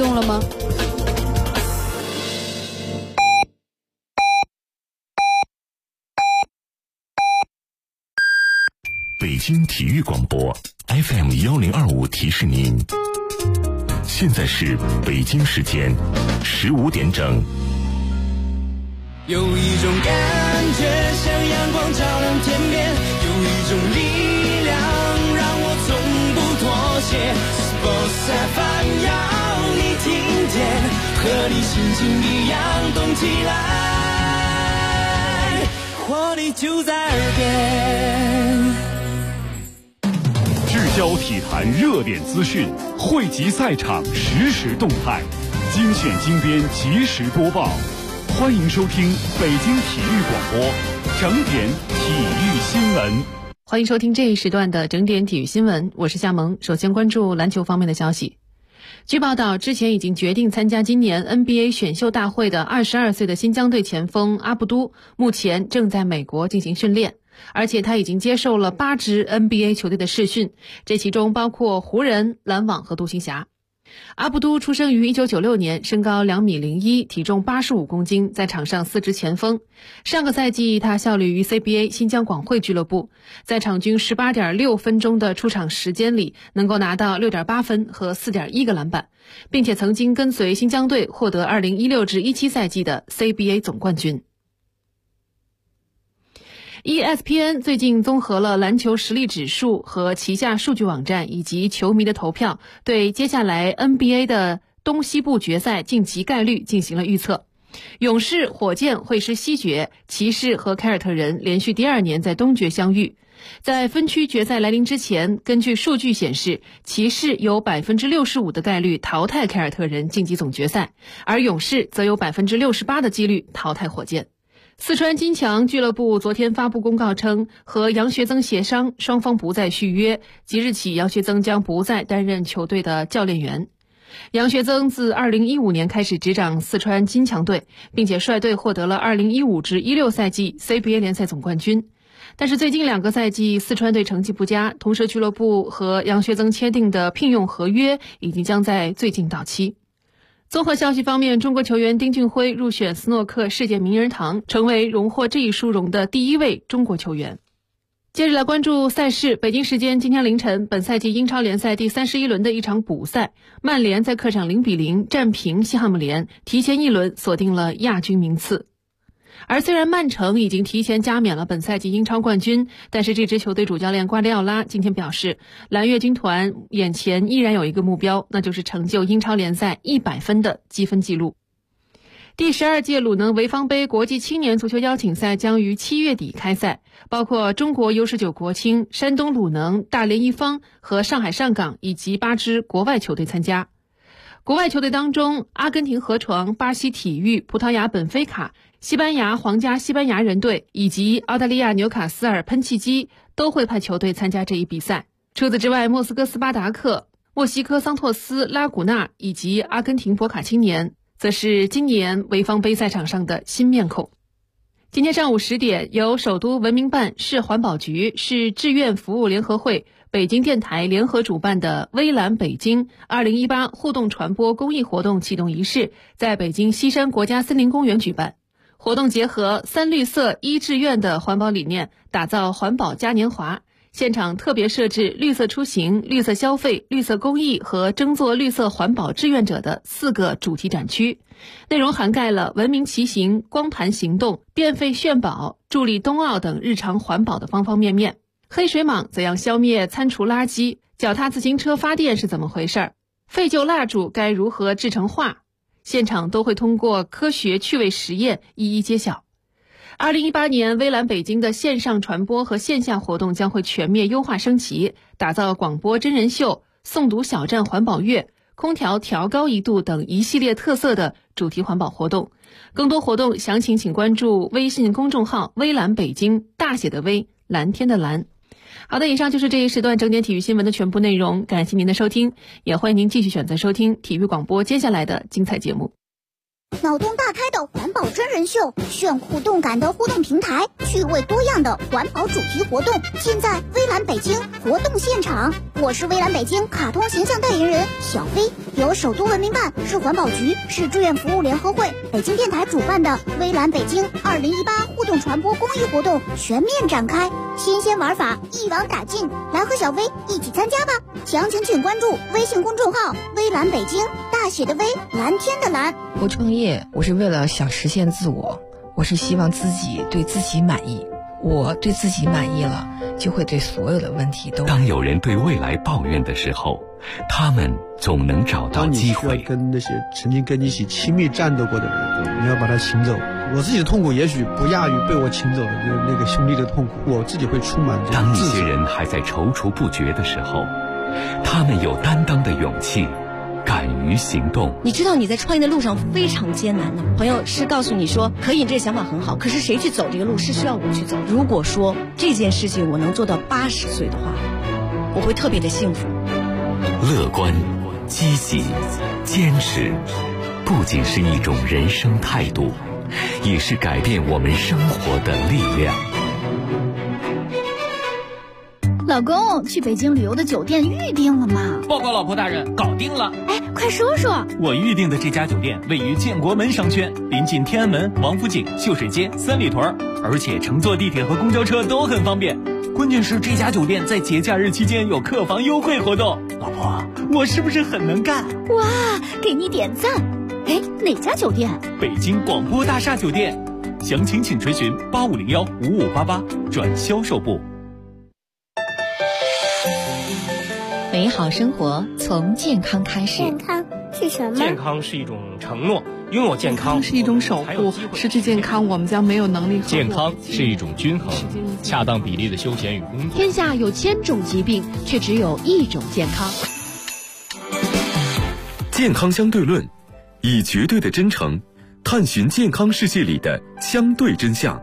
动了吗？ 北京体育广播 FM1025提示您，现在是北京时间15点整。 有一种感觉像阳光照亮天边，有一种力量让我从不妥协。Sports FM 要你听见，和你心情一样动起来，活力就在耳边。 聚焦体坛热点资讯，汇集赛场实时动态，精选精编及时播报。欢迎收听北京体育广播整点体育新闻。 欢迎收听这一时段的整点体育新闻，我是夏萌。首先关注篮球方面的消息。据报道，之前已经决定参加今年 NBA 选秀大会的22岁的新疆队前锋阿布都，目前正在美国进行训练，而且他已经接受了8支 NBA 球队的试训，这其中包括湖人、篮网和独行侠。阿布都出生于1996年，身高2.01米，体重85公斤，在场上4支前锋。上个赛季他效力于 CBA 新疆广汇俱乐部，在场均 18.6 分钟的出场时间里，能够拿到 6.8 分和 4.1 个篮板，并且曾经跟随新疆队获得2016至17赛季的 CBA 总冠军。ESPN 最近综合了篮球实力指数和旗下数据网站以及球迷的投票，对接下来 NBA 的东西部决赛晋级概率进行了预测。勇士、火箭会是西决，骑士和凯尔特人连续第2年在东决相遇。在分区决赛来临之前，根据数据显示，骑士有 65% 的概率淘汰凯尔特人晋级总决赛，而勇士则有 68% 的几率淘汰火箭。四川金强俱乐部昨天发布公告称，和杨学增协商，双方不再续约，即日起杨学增将不再担任球队的教练员。杨学增自2015年开始执掌四川金强队，并且率队获得了2015至16赛季 CBA 联赛总冠军。但是最近2个赛季四川队成绩不佳，同社俱乐部和杨学增签订的聘用合约已经将在最近到期。综合消息方面，中国球员丁俊晖入选斯诺克世界名人堂，成为荣获这一殊荣的第1位中国球员。接着来关注赛事。北京时间今天凌晨，本赛季英超联赛第31轮的一场补赛，曼联在客场0-0战平西汉姆联，提前1轮锁定了亚军名次。而虽然曼城已经提前加冕了本赛季英超冠军，但是这支球队主教练瓜迪奥拉今天表示，蓝月军团眼前依然有一个目标，那就是成就英超联赛100分的积分纪录。第12届鲁能潍坊杯国际青年足球邀请赛将于7月底开赛，包括中国 U19 国青、山东鲁能、大连一方和上海上港以及8支国外球队参加。国外球队当中，阿根廷河床、巴西体育、葡萄牙本菲卡、西班牙皇家西班牙人队以及澳大利亚纽卡斯尔喷气机都会派球队参加这一比赛。除此之外，莫斯科斯巴达克、墨西哥桑托斯拉古纳以及阿根廷博卡青年则是今年潍坊杯赛场上的新面孔。今天上午10点，由首都文明办、市环保局、市志愿服务联合会、北京电台联合主办的微蓝北京2018互动传播公益活动启动仪式在北京西山国家森林公园举办。活动结合3绿色1志愿的环保理念，打造环保嘉年华。现场特别设置绿色出行、绿色消费、绿色公益和争做绿色环保志愿者的4个主题展区，内容涵盖了文明骑行、光盘行动、变废炫宝、助力冬奥等日常环保的方方面面。黑水蟒怎样消灭餐厨垃圾？脚踏自行车发电是怎么回事？废旧蜡烛该如何制成画？现场都会通过科学趣味实验一一揭晓。2018年微蓝北京的线上传播和线下活动将会全面优化升级，打造广播真人秀、诵读小站环保月、空调调高1度等一系列特色的主题环保活动。更多活动详情请关注微信公众号微蓝北京，大写的微，蓝天的蓝。好的，以上就是这一时段整点体育新闻的全部内容，感谢您的收听，也欢迎您继续选择收听体育广播接下来的精彩节目。 脑洞大开的环保真人秀，炫酷动感的互动平台，趣味多样的环保主题活动，尽在微蓝北京活动现场。我是微蓝北京卡通形象代言人小飞，由首都文明办、市环保局、市志愿服务联合会、北京电台主办的微蓝北京2018互动传播公益活动全面展开，新鲜玩法一网打尽，来和小飞一起参加吧！详情请关注微信公众号微蓝北京，大写的微，蓝天的蓝。 我创业，我是为了想实现自我，我是希望自己对自己满意。我对自己满意了，就会对所有的问题都。 当有人对未来抱怨的时候，他们总能找到机会。 当你需要跟那些曾经跟你一起亲密战斗过的人，你要把他请走。我自己的痛苦也许不亚于被我请走的那个兄弟的痛苦，我自己会充满这种当一些人还在踌躇不决的时候，他们有担当的勇气，敢于行动。 你知道你在创业的路上非常艰难的，朋友是告诉你说可以，这个想法很好，可是谁去走这个路是需要我去走。如果说这件事情我能做到80岁的话，我会特别的幸福。 乐观、积极、坚持，不仅是一种人生态度，也是改变我们生活的力量。 老公，去北京旅游的酒店预定了吗？ 报告老婆大人，搞定了。 哎，快说说。 我预定的这家酒店位于建国门商圈，临近天安门、王府井、秀水街、三里屯，而且乘坐地铁和公交车都很方便。关键是这家酒店在节假日期间有客房优惠活动。老婆，我是不是很能干？ 哇，给你点赞。哎，哪家酒店？ 北京广播大厦酒店。详情请垂询8501-5588转销售部。 美好生活从健康开始。 健康是什么？ 健康是一种承诺，拥有健康是一种守护，失去健康我们将没有能力。 健康是一种均衡，恰当比例的休闲与工作。 天下有1000种疾病，却只有一种健康。 健康相对论，以绝对的真诚探寻健康世界里的相对真相。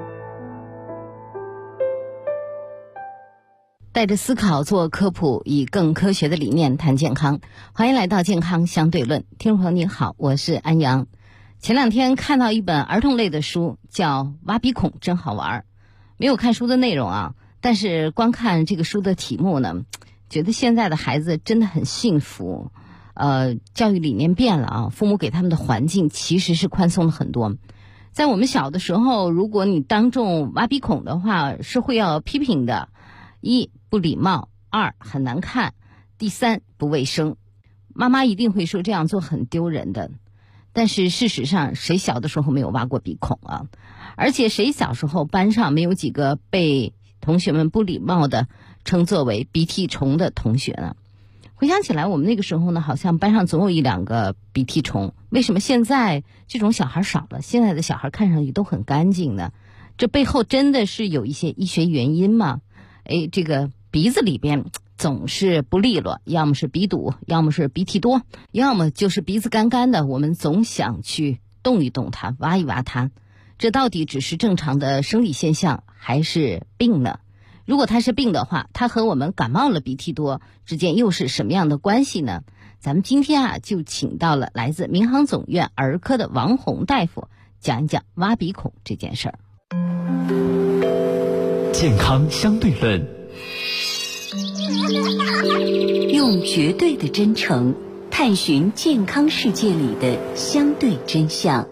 带着思考做科普，以更科学的理念谈健康。欢迎来到健康相对论。听众朋友你好，我是安阳。前2天看到一本儿童类的书，叫《挖鼻孔真好玩》。没有看书的内容啊，但是光看这个书的题目呢，觉得现在的孩子真的很幸福。教育理念变了啊，父母给他们的环境其实是宽松了很多。在我们小的时候，如果你当众挖鼻孔的话，是会要批评的。1不礼貌，2很难看，第3不卫生。妈妈一定会说这样做很丢人的。但是事实上，谁小的时候没有挖过鼻孔啊？而且谁小时候班上没有几个被同学们不礼貌的称作为鼻涕虫的同学呢？回想起来，我们那个时候呢，好像班上总有1-2个鼻涕虫。为什么现在这种小孩少了？现在的小孩看上去都很干净呢？这背后真的是有一些医学原因吗？这个鼻子里边总是不利落，要么是鼻堵，要么是鼻涕多，要么就是鼻子干干的，我们总想去动一动它，挖一挖它。这到底只是正常的生理现象，还是病呢？如果它是病的话，它和我们感冒了鼻涕多之间又是什么样的关系呢？咱们今天就请到了来自民航总院儿科的王红大夫，讲一讲挖鼻孔这件事儿。 健康相对论， 用绝对的真诚探寻健康世界里的相对真相。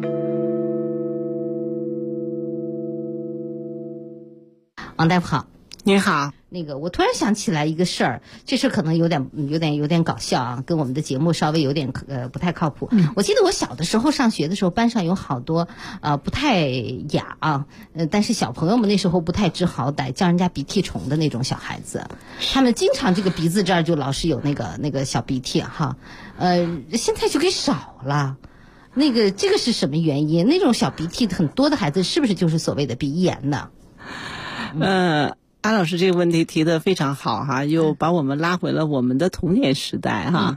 王大夫好。 你好。 我突然想起来一个事儿，这事可能有点搞笑啊，跟我们的节目稍微有点不太靠谱。我记得我小的时候上学的时候，班上有好多不太雅啊，但是小朋友们那时候不太知好歹，叫人家鼻涕虫的那种小孩子，他们经常这个鼻子这儿就老是有那个小鼻涕哈，现在就给少了。这个是什么原因？那种小鼻涕很多的孩子，是不是就是所谓的鼻炎呢？ 安老师这个问题提得非常好哈，又把我们拉回了我们的童年时代哈。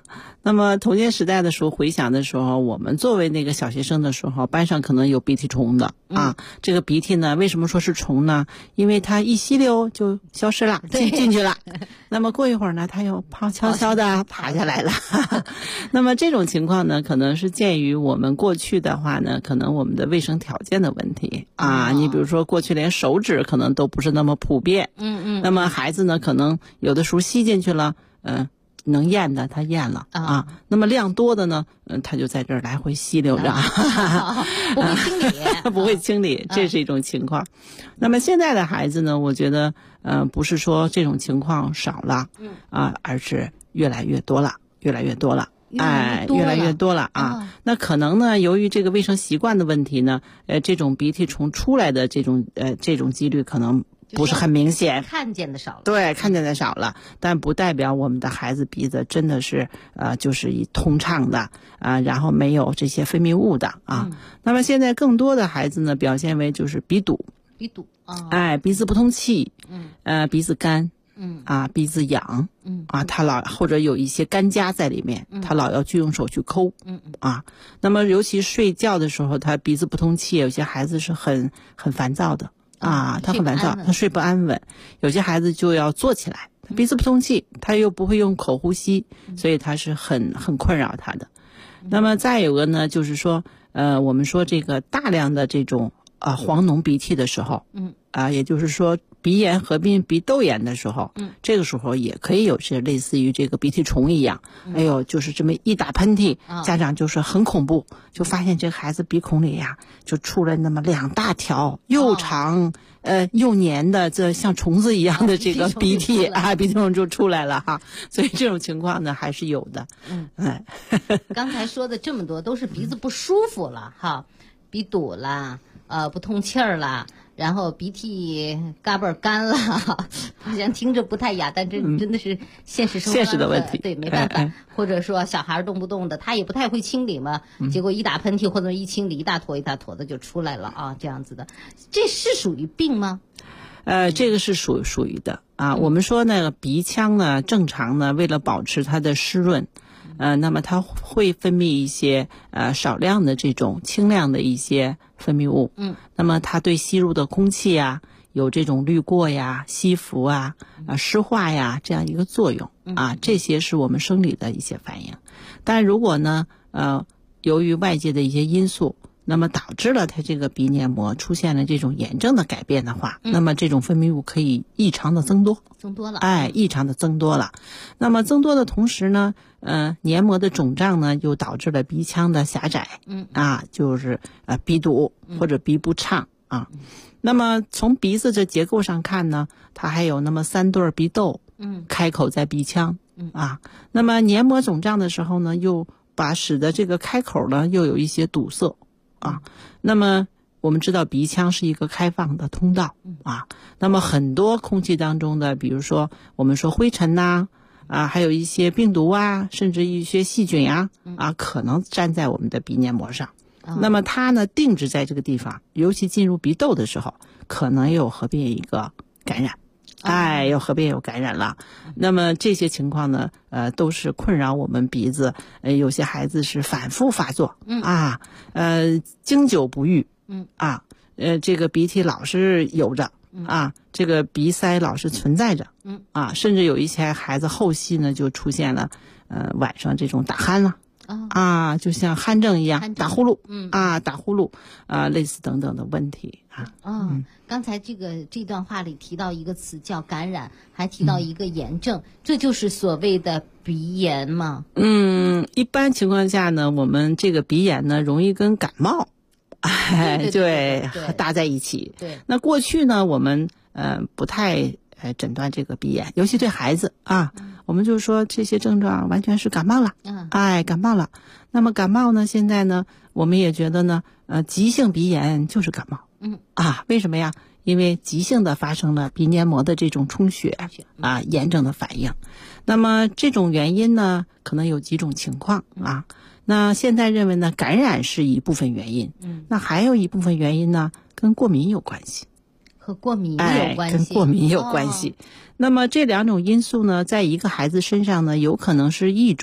那么童年时代的时候回想的时候，我们作为那个小学生的时候，班上可能有鼻涕虫的啊。这个鼻涕呢，为什么说是虫呢？因为它一吸溜就消失了，进去了。那么过一会儿呢，它又悄悄的爬下来了。那么这种情况呢，可能是鉴于我们过去的话呢，可能我们的卫生条件的问题啊。你比如说过去连手指可能都不是那么普遍。那么孩子呢，可能有的时候吸进去了，能咽的他咽了啊，那么量多的呢，他就在这儿来回吸溜着， 不会清理， 不会清理，这是一种情况。那么现在的孩子呢，我觉得不是说这种情况少了，而是越来越多了，越来越多了啊。那可能呢，由于这个卫生习惯的问题呢，这种鼻涕虫出来的这种几率可能不是很明显， 看见的少了。 对，看见的少了，但不代表我们的孩子鼻子真的是就是通畅的啊，然后没有这些分泌物的啊。那么现在更多的孩子呢，表现为就是鼻堵啊，鼻子不通气，鼻子干，鼻子痒，他或者有一些干痂在里面，他老要去用手去抠，那么尤其睡觉的时候，他鼻子不通气，有些孩子是很烦躁的。他很烦躁，他睡不安稳。有些孩子就要坐起来，他鼻子不通气，他又不会用口呼吸，所以他是很困扰他的。那么再有个呢，就是说，我们说这个大量的这种黄脓鼻涕的时候，也就是说鼻炎合并鼻窦炎的时候，这个时候也可以有些类似于这个鼻涕虫一样，就是这么一打喷嚏，家长就是很恐怖，就发现这个孩子鼻孔里呀就出了那么2大条又长又黏的，这像虫子一样的这个鼻涕鼻涕虫就出来了哈。所以这种情况呢还是有的。 刚才说的这么多都是鼻子不舒服了哈，鼻堵啦，不通气儿啦，然后鼻涕嘎嘣干了，好像听着不太雅，但这真的是现实生活的问题， 对，没办法。或者说小孩动不动的他也不太会清理嘛，结果一打喷嚏或者一清理一大坨一大坨的就出来了啊，这样子的，这是属于病吗？ 这个是属于的啊。我们说那个鼻腔呢，正常呢，为了保持它的湿润，那么它会分泌一些少量的这种清亮的一些分泌物。那么它对吸入的空气呀，有这种滤过呀、吸附啊、湿化呀这样一个作用啊。这些是我们生理的一些反应。但如果呢，由于外界的一些因素，那么导致了它这个鼻黏膜出现了这种炎症的改变的话，那么这种分泌物可以异常的增多了，异常的增多了。那么增多的同时呢，黏膜的肿胀呢，又导致了鼻腔的狭窄，就是鼻堵或者鼻不畅啊。那么从鼻子这结构上看呢，它还有那么3对鼻窦，开口在鼻腔那么黏膜肿胀的时候呢，又使得这个开口呢又有一些堵塞。那么我们知道鼻腔是一个开放的通道那么很多空气当中的，比如说我们说灰尘还有一些病毒甚至一些细菌可能粘在我们的鼻黏膜上。那么它呢定植在这个地方，尤其进入鼻窦的时候，可能有合并一个感染。有感染了。那么这些情况呢，都是困扰我们鼻子。有些孩子是反复发作，经久不愈，这个鼻涕老是有着，这个鼻塞老是存在着，甚至有一些孩子后期呢就出现了，晚上这种打鼾了。就像鼾症一样，打呼噜，类似等等的问题刚才这段话里提到一个词叫感染，还提到一个炎症，这就是所谓的鼻炎吗？ 一般情况下呢，我们这个鼻炎呢，容易跟感冒，对搭在一起。 对， 那过去呢，我们不太诊断这个鼻炎，尤其对孩子我们就说这些症状完全是感冒了，感冒了。那么感冒呢，现在呢，我们也觉得呢，急性鼻炎就是感冒，为什么呀？因为急性的发生了鼻黏膜的这种充血炎症的反应。那么这种原因呢，可能有几种情况那现在认为呢，感染是一部分原因，那还有一部分原因呢，跟过敏有关系。 和过敏有关系， 跟过敏有关系。那么这2种因素呢，在一个孩子身上呢，有可能是一种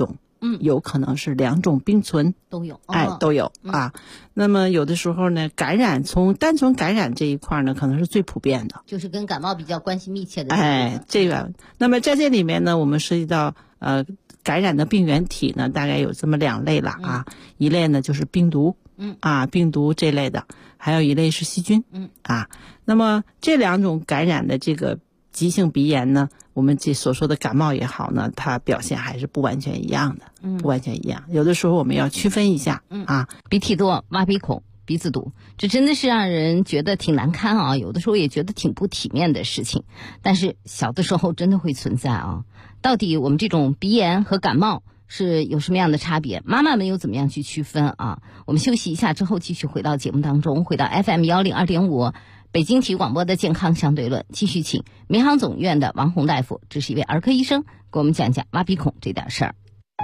有可能是2种并存， 都有， 都有啊。那么有的时候呢，从单纯感染这一块呢，可能是最普遍的， 就是跟感冒比较关系密切的。 这个，那么在这里面呢，我们涉及到感染的病原体呢，大概有这么2类了啊。一类呢就是病毒，病毒这类的，还有一类是细菌，那么这2种感染的这个急性鼻炎呢，我们这所说的感冒也好呢，它表现还是不完全一样的，不完全一样。有的时候我们要区分一下鼻涕多、挖鼻孔、鼻子堵，这真的是让人觉得挺难堪啊，有的时候也觉得挺不体面的事情。但是小的时候真的会存在啊。到底我们这种鼻炎和感冒是有什么样的差别？妈妈们又怎么样去区分啊？我们休息一下之后继续回到节目当中，回到 FM102.5北京体育广播的健康相对论，继续请民航总院的王红大夫，这是一位儿科医生，给我们讲讲挖鼻孔这点事儿。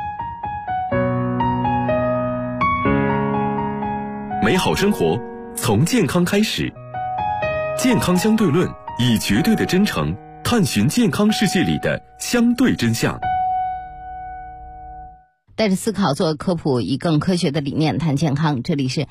美好生活从健康开始，健康相对论以绝对的真诚探寻健康世界里的相对真相。 带着思考做科普，以更科学的理念谈健康。这里是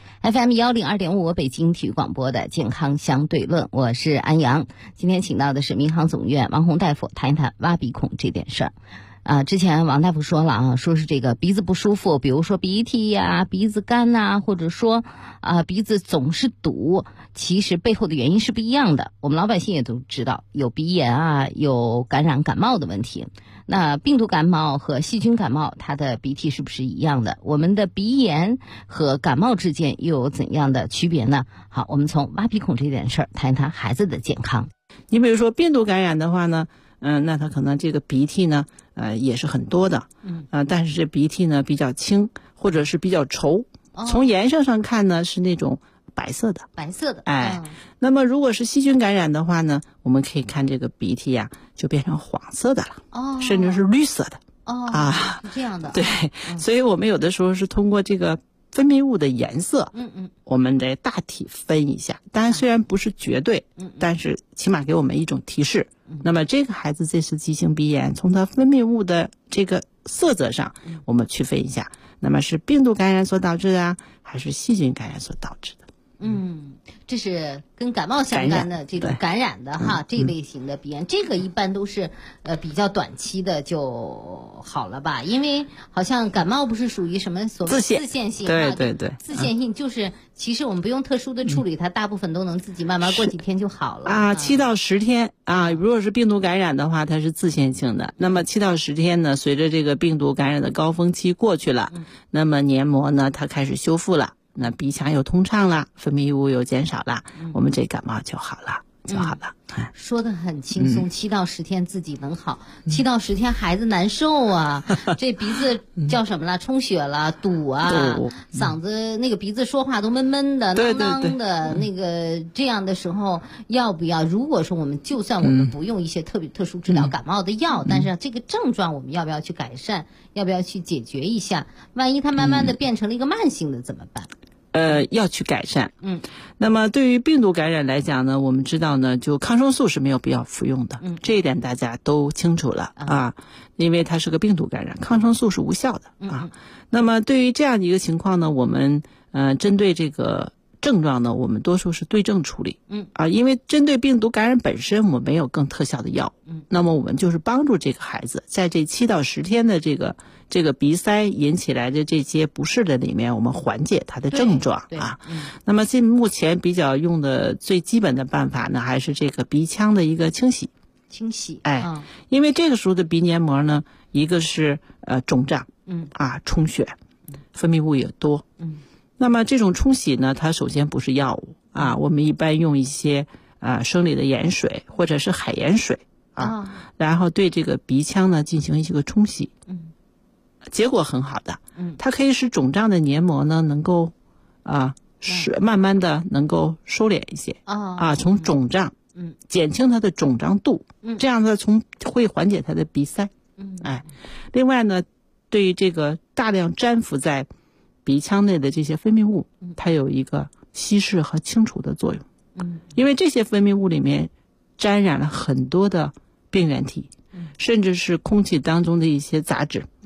FM102.5北京体育广播的健康相对论，我是安阳。今天请到的是民航总院王红大夫，谈一谈挖鼻孔这点事儿。之前王大夫说了啊，说是这个鼻子不舒服，比如说鼻涕呀、鼻子干呐，或者说鼻子总是堵，其实背后的原因是不一样的。我们老百姓也都知道，有鼻炎啊，有感染感冒的问题。那病毒感冒和细菌感冒，它的鼻涕是不是一样的？我们的鼻炎和感冒之间又有怎样的区别呢？好，我们从挖鼻孔这件事儿谈一谈孩子的健康。 你比如说病毒感染的话呢，那它可能这个鼻涕呢，也是很多的，但是这鼻涕呢比较轻，或者是比较稠，从颜色上看呢是那种白色的。那么如果是细菌感染的话呢，我们可以看这个鼻涕呀，就变成黄色的了，甚至是绿色的。 是这样的。 对，所以我们有的时候是通过这个分泌物的颜色，我们得大体分一下。当然虽然不是绝对，但是起码给我们一种提示。那么这个孩子这次急性鼻炎，从他分泌物的这个色泽上，我们区分一下，那么是病毒感染所导致的还是细菌感染所导致的。 这是跟感冒相关的这种感染的这一类型的鼻炎，这个一般都是比较短期的就好了吧？因为好像感冒不是属于什么所谓自限性， 对， 自限性就是其实我们不用特殊的处理，它大部分都能自己慢慢过几天就好了 7到10天如果是病毒感染的话，它是自限性的。那么7到10天呢，随着这个病毒感染的高峰期过去了，那么黏膜呢它开始修复了。那鼻腔又通畅了，分泌物又减少了，我们这感冒就好了。 说得很轻松，7到10天自己能好，7到10天孩子难受啊，这鼻子叫什么了？充血了，堵啊，嗓子那个鼻子说话都闷闷的、囔囔的，那个这样的时候，要不要？如果说我们就算我们不用一些特殊治疗感冒的药，但是这个症状我们要不要去改善？要不要去解决一下？万一它慢慢的变成了一个慢性的怎么办？ 要去改善。那么对于病毒感染来讲呢，我们知道呢，就抗生素是没有必要服用的，这一点大家都清楚了因为它是个病毒感染，抗生素是无效的那么对于这样的一个情况呢，我们针对这个症状呢，我们多数是对症处理因为针对病毒感染本身我们没有更特效的药那么我们就是帮助这个孩子在这7到10天的这个鼻塞引起来的这些不适的里面，我们缓解他的症状那么目前比较用的最基本的办法呢，还是这个鼻腔的一个清洗因为这个时候的鼻黏膜呢，一个是肿胀充血，分泌物也多那么这种冲洗呢，它首先不是药物我们一般用一些生理的盐水或者是海盐水然后对这个鼻腔呢进行一个冲洗结果很好的它可以使肿胀的黏膜呢能够是慢慢的能够收敛一些从肿胀减轻它的肿胀度这样呢会缓解它的鼻塞另外呢，对于这个大量粘附在鼻腔内的这些分泌物，它有一个稀释和清除的作用因为这些分泌物里面沾染了很多的病原体甚至是空气当中的一些杂质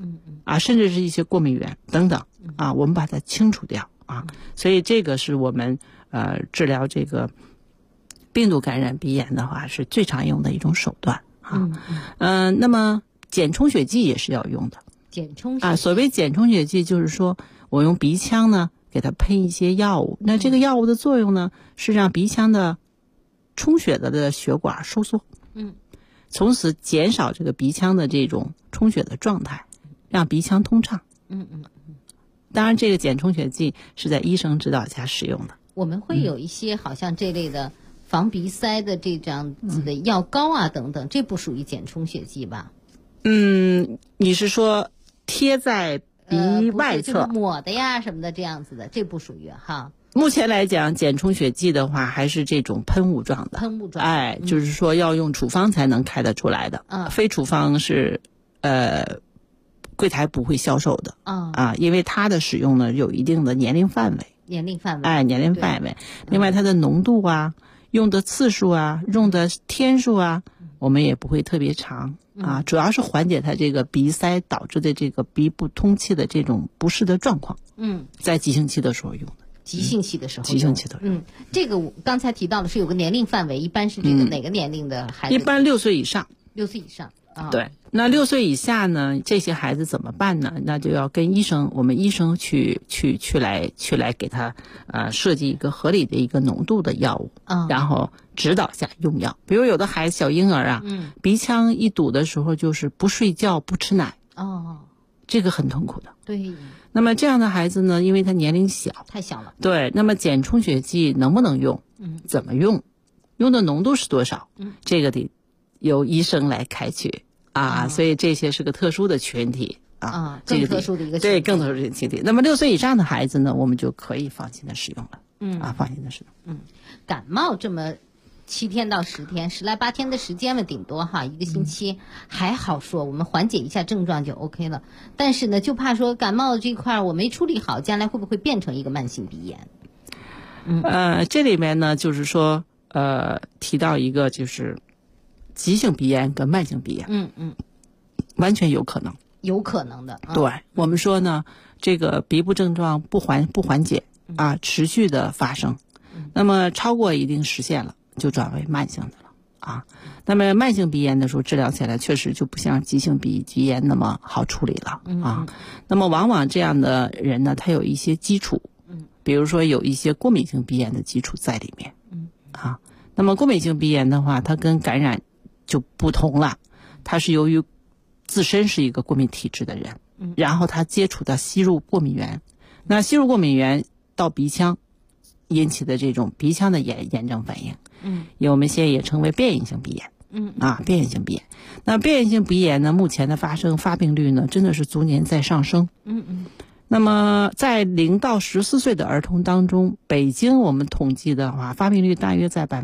啊，甚至是一些过敏源等等啊，我们把它清除掉啊。所以这个是我们治疗这个病毒感染鼻炎的话是最常用的一种手段啊。那么减充血剂也是要用的。 减充血剂啊，所谓减充血剂就是说我用鼻腔呢给它喷一些药物，那这个药物的作用呢是让鼻腔的充血的血管收缩，从此减少这个鼻腔的这种充血的状态，让鼻腔通畅。当然这个减充血剂是在医生指导下使用的。 我们会有一些好像这类的防鼻塞的这样子的药膏啊等等，这不属于减充血剂吧？ 你是说贴在鼻外侧、 就是抹的呀什么的这样子的，这不属于哈。 目前来讲，减充血剂的话还是这种喷雾状的。 喷雾状， 哎，就是说要用处方才能开得出来的。非处方是柜台不会销售的。因为它的使用呢有一定的年龄范围。 年龄范围。 哎，年龄范围。另外，它的浓度啊、用的次数啊、用的天数啊，我们也不会特别长。主要是缓解它这个鼻塞导致的这个鼻部通气的这种不适的状况。在急性期的时候用的。 急性期的时候。 急性期的。 这个我刚才提到的是有个年龄范围，一般是这个哪个年龄的孩子？ 一般6岁以上。 6岁以上。 对，那6岁以下呢？这些孩子怎么办呢？那就要跟我们医生去来给他设计一个合理的一个浓度的药物，然后指导下用药。比如有的孩子小婴儿啊，鼻腔一堵的时候就是不睡觉不吃奶，这个很痛苦的。 对。 那么这样的孩子呢，因为他年龄小， 太小了。 对，那么减充血剂能不能用？怎么用？用的浓度是多少？这个得由医生来开取啊，所以这些是个特殊的群体啊， 更特殊的一个群体。 对，更特殊的群体。那么6岁以上的孩子呢，我们就可以放心的使用了。放心的使用。 感冒这么7天到10天，10来8天的时间了，顶多哈1个星期还好说，我们缓解一下症状就 OK 了。但是呢，就怕说感冒这块我没处理好，将来会不会变成一个慢性鼻炎？ 这里面呢，就是说提到一个就是急性鼻炎跟慢性鼻炎，完全有可能， 有可能的。 对，我们说呢，这个鼻部症状不缓解啊，持续的发生，那么超过一定时限了，就转为慢性的了啊。那么慢性鼻炎的时候治疗起来确实就不像急性鼻炎那么好处理了啊。那么往往这样的人呢，他有一些基础，比如说有一些过敏性鼻炎的基础在里面，那么过敏性鼻炎的话，它跟感染就不同了，它是由于自身是一个过敏体质的人，然后他接触到吸入过敏源，那吸入过敏源到鼻腔引起的这种鼻腔的炎症反应，我们现在也称为变异性鼻炎，变异性鼻炎。那变异性鼻炎呢，目前的发病率呢，真的是逐年在上升。那么在0到14岁的儿童当中，北京我们统计的话，发病率大约在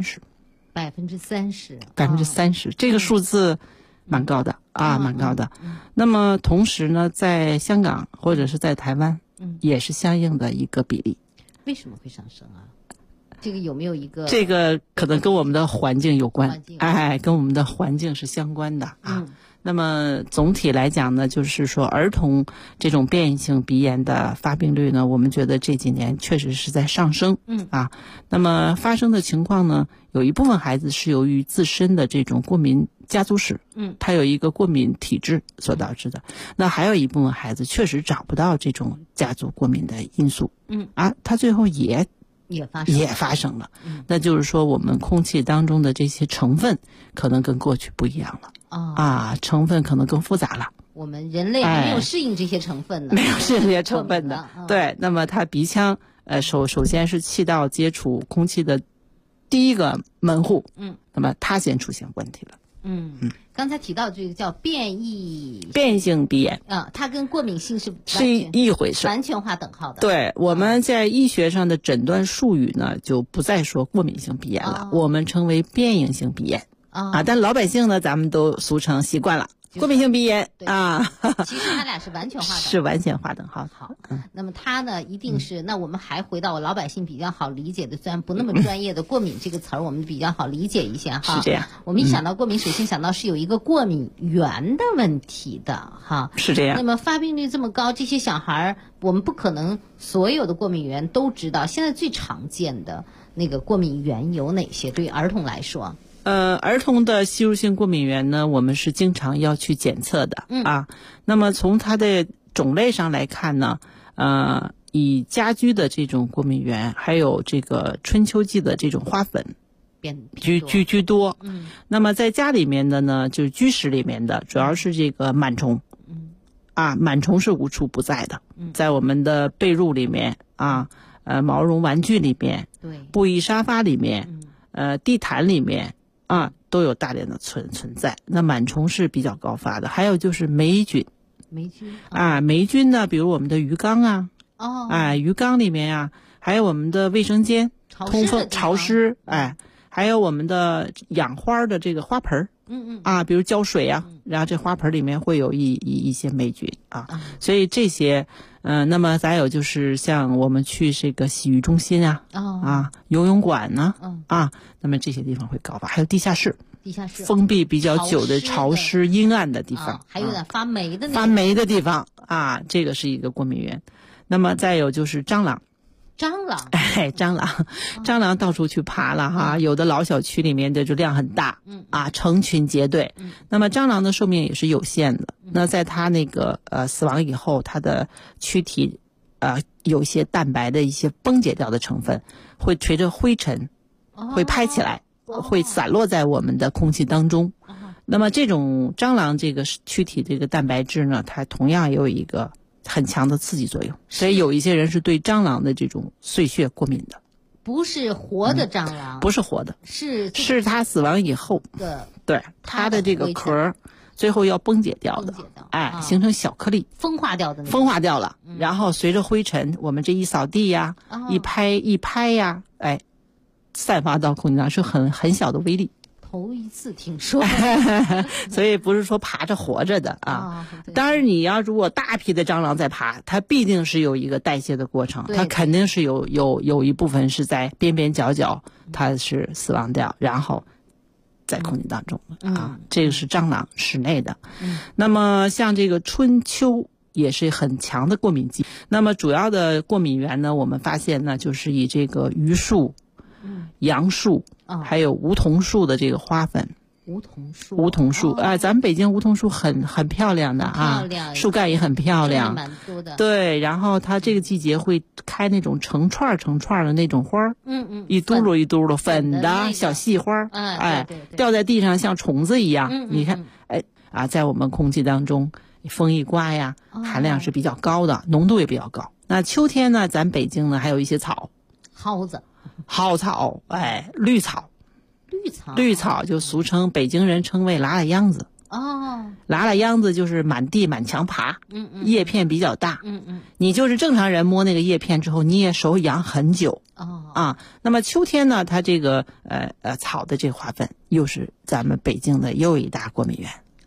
30%。30%，这个数字蛮高的蛮高的。那么同时呢，在香港或者是在台湾，也是相应的一个比例。 为什么会上升啊？这个有没有一个？ 这个可能跟我们的环境有关，跟我们的环境是相关的啊。那么总体来讲呢，就是说儿童这种变异性鼻炎的发病率呢，我们觉得这几年确实是在上升。那么发生的情况呢，有一部分孩子是由于自身的这种过敏家族史，他有一个过敏体质所导致的。那还有一部分孩子确实找不到这种家族过敏的因素，他最后也发生了。那就是说我们空气当中的这些成分可能跟过去不一样了。成分可能更复杂了。 我们人类还没有适应这些成分呢， 没有适应这些成分的。对，那么它鼻腔首先是气道接触空气的第一个门户，那么它先出现问题了。 刚才提到这个叫变异性鼻炎它跟过敏性是一回事， 完全划等号的。 对，我们在医学上的诊断术语呢，就不再说过敏性鼻炎了，我们称为变异性鼻炎。但老百姓呢，咱们都俗称习惯了， 过敏性鼻炎啊。 其实它俩是完全划等， 是完全划等号。 好，那么它呢，一定是那我们还回到老百姓比较好理解的，虽然不那么专业的过敏这个词儿，我们比较好理解一下哈。 是这样。 我们一想到过敏，首先想到是有一个过敏源的问题的哈。 是这样。 那么发病率这么高，这些小孩儿，我们不可能所有的过敏源都知道。现在最常见的那个过敏源有哪些？对于儿童来说？ 儿童的吸入性过敏源呢，我们是经常要去检测的啊。那么从它的种类上来看呢，以家居的这种过敏源，还有这个春秋季的这种花粉居多。那么在家里面的呢，就是居室里面的，主要是这个螨虫。螨虫是无处不在的，在我们的被褥里面啊，毛绒玩具里面， 对， 布艺沙发里面，地毯里面。都有大量的存在。那螨虫是比较高发的，还有就是霉菌。霉菌呢，比如我们的鱼缸鱼缸里面啊，还有我们的卫生间通风潮湿，还有我们的养花的这个花盆比如浇水啊，然后这花盆里面会有一些霉菌所以这些那么再有就是像我们去这个洗浴中心游泳馆呢那么这些地方会高发，还有地下室封闭比较久的潮湿阴暗的地方， 还有点发霉的地方这个是一个过敏源。那么再有就是蟑螂到处去爬了哈，有的老小区里面的就量很大成群结队。那么蟑螂的寿命也是有限的，那在它那个死亡以后，它的躯体有一些蛋白的一些崩解掉的成分会随着灰尘会拍起来，会散落在我们的空气当中。那么这种蟑螂这个躯体这个蛋白质呢，它同样也有一个很强的刺激作用，所以有一些人是对蟑螂的这种碎屑过敏的。 不是活的蟑螂， 不是活的， 是它死亡以后对它的这个壳最后要崩解掉的，形成小颗粒， 风化掉了，然后随着灰尘，我们这一扫地呀，一拍呀，散发到空气上，是很小的微粒。 头一次听说所以不是说爬着活着的当然你要如果大批的蟑螂在爬，它必定是有一个代谢的过程，它肯定是有一部分是在边边角角它是死亡掉，然后在空气当中这个是蟑螂室内的。那么像这个春秋也是很强的过敏季。那么主要的过敏源呢，我们发现呢，就是以这个榆树、杨树还有梧桐树的这个花粉。梧桐树咱们北京梧桐树很漂亮的树干也很漂亮， 蛮多的。 对，然后它这个季节会开那种成串的那种花一嘟噜一嘟噜粉的小细花掉在地上像虫子一样。你看在我们空气当中风一刮呀，含量是比较高的，浓度也比较高。那秋天呢，咱北京呢还有一些草， 蒿草绿草就俗称北京人称为拉拉秧子。拉拉秧子就是满地满墙爬，叶片比较大，你就是正常人摸那个叶片之后，你也手痒很久。那么秋天呢，它这个草的这个花粉又是咱们北京的又一大过敏源。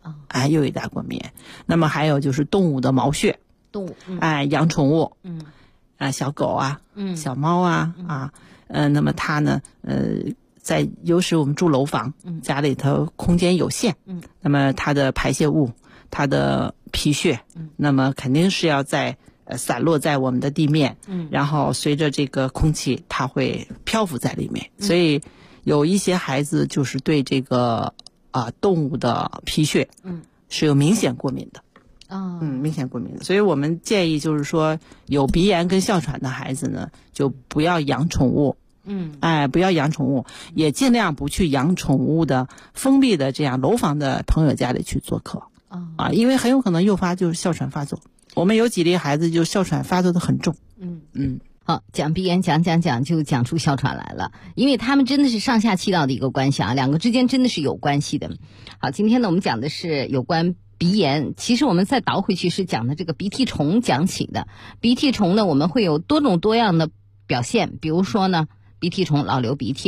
那么还有就是动物的毛屑，养宠物，小狗小猫那么它呢尤其我们住楼房，家里头空间有限，那么它的排泄物，它的皮屑，那么肯定是要散落在我们的地面，然后随着这个空气，它会漂浮在里面。所以有一些孩子就是对这个动物的皮屑，是有明显过敏的。明显过敏的。所以我们建议就是说，有鼻炎跟哮喘的孩子呢，就不要养宠物。不要养宠物，也尽量不去养宠物的封闭的这样楼房的朋友家里去做客因为很有可能诱发就是哮喘发作。我们有几例孩子就哮喘发作的很重。 好，讲鼻炎讲就讲出哮喘来了，因为他们真的是上下气道的一个关系两个之间真的是有关系的。好，今天呢我们讲的是有关鼻炎，其实我们再倒回去是讲的这个鼻涕虫讲起的。鼻涕虫呢，我们会有多种多样的表现，比如说呢鼻涕虫老流鼻涕，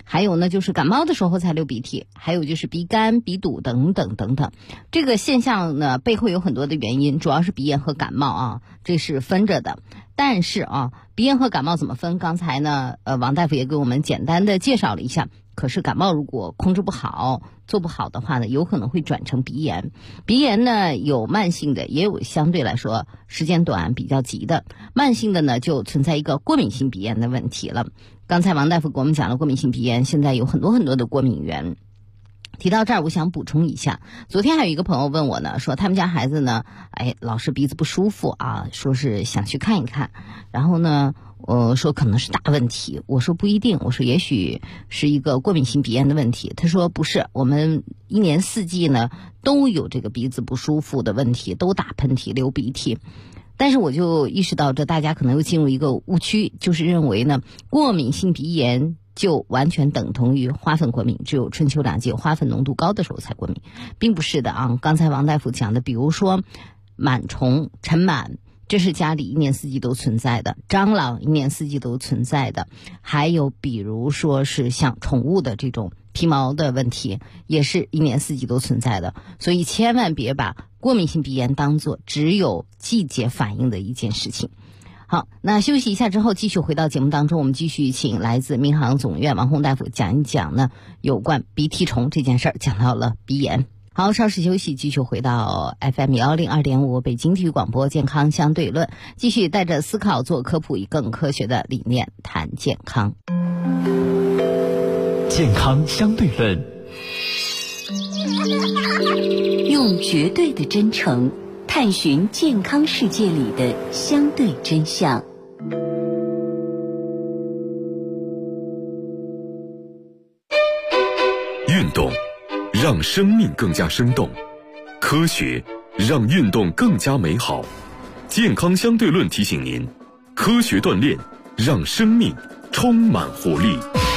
还有呢就是感冒的时候才流鼻涕，还有就是鼻干、鼻堵等等等等。这个现象呢背后有很多的原因，主要是鼻炎和感冒啊，这是分着的。但是啊，鼻炎和感冒怎么分？刚才呢王大夫也给我们简单的介绍了一下。可是感冒如果控制不好、做不好的话呢，有可能会转成鼻炎。鼻炎呢有慢性的，也有相对来说时间短、比较急的。慢性的呢就存在一个过敏性鼻炎的问题了。刚才王大夫给我们讲了过敏性鼻炎，现在有很多很多的过敏源。提到这儿，我想补充一下，昨天还有一个朋友问我呢，说他们家孩子呢，老是鼻子不舒服啊，说是想去看一看，然后呢说可能是大问题，我说不一定，我说也许是一个过敏性鼻炎的问题。他说不是，我们一年四季呢都有这个鼻子不舒服的问题，都打喷嚏、流鼻涕。但是我就意识到，这大家可能又进入一个误区，就是认为呢，过敏性鼻炎就完全等同于花粉过敏，只有春秋两季花粉浓度高的时候才过敏，并不是的啊。刚才王大夫讲的，比如说螨虫、尘螨，这是家里一年四季都存在的，蟑螂一年四季都存在的，还有比如说是像宠物的这种皮毛的问题，也是一年四季都存在的。所以千万别把过敏性鼻炎当作只有季节反应的一件事情。好，那休息一下之后继续回到节目当中，我们继续请来自民航总院王洪大夫讲一讲呢有关鼻涕虫这件事儿，讲到了鼻炎。好，稍事休息，继续回到 FM 102.5北京体育广播健康相对论，继续带着思考做科普，以更科学的理念谈健康。 健康相对论， 用绝对的真诚探寻健康世界里的相对真相。 运动让生命更加生动，科学让运动更加美好。健康相对论提醒您，科学锻炼让生命充满活力。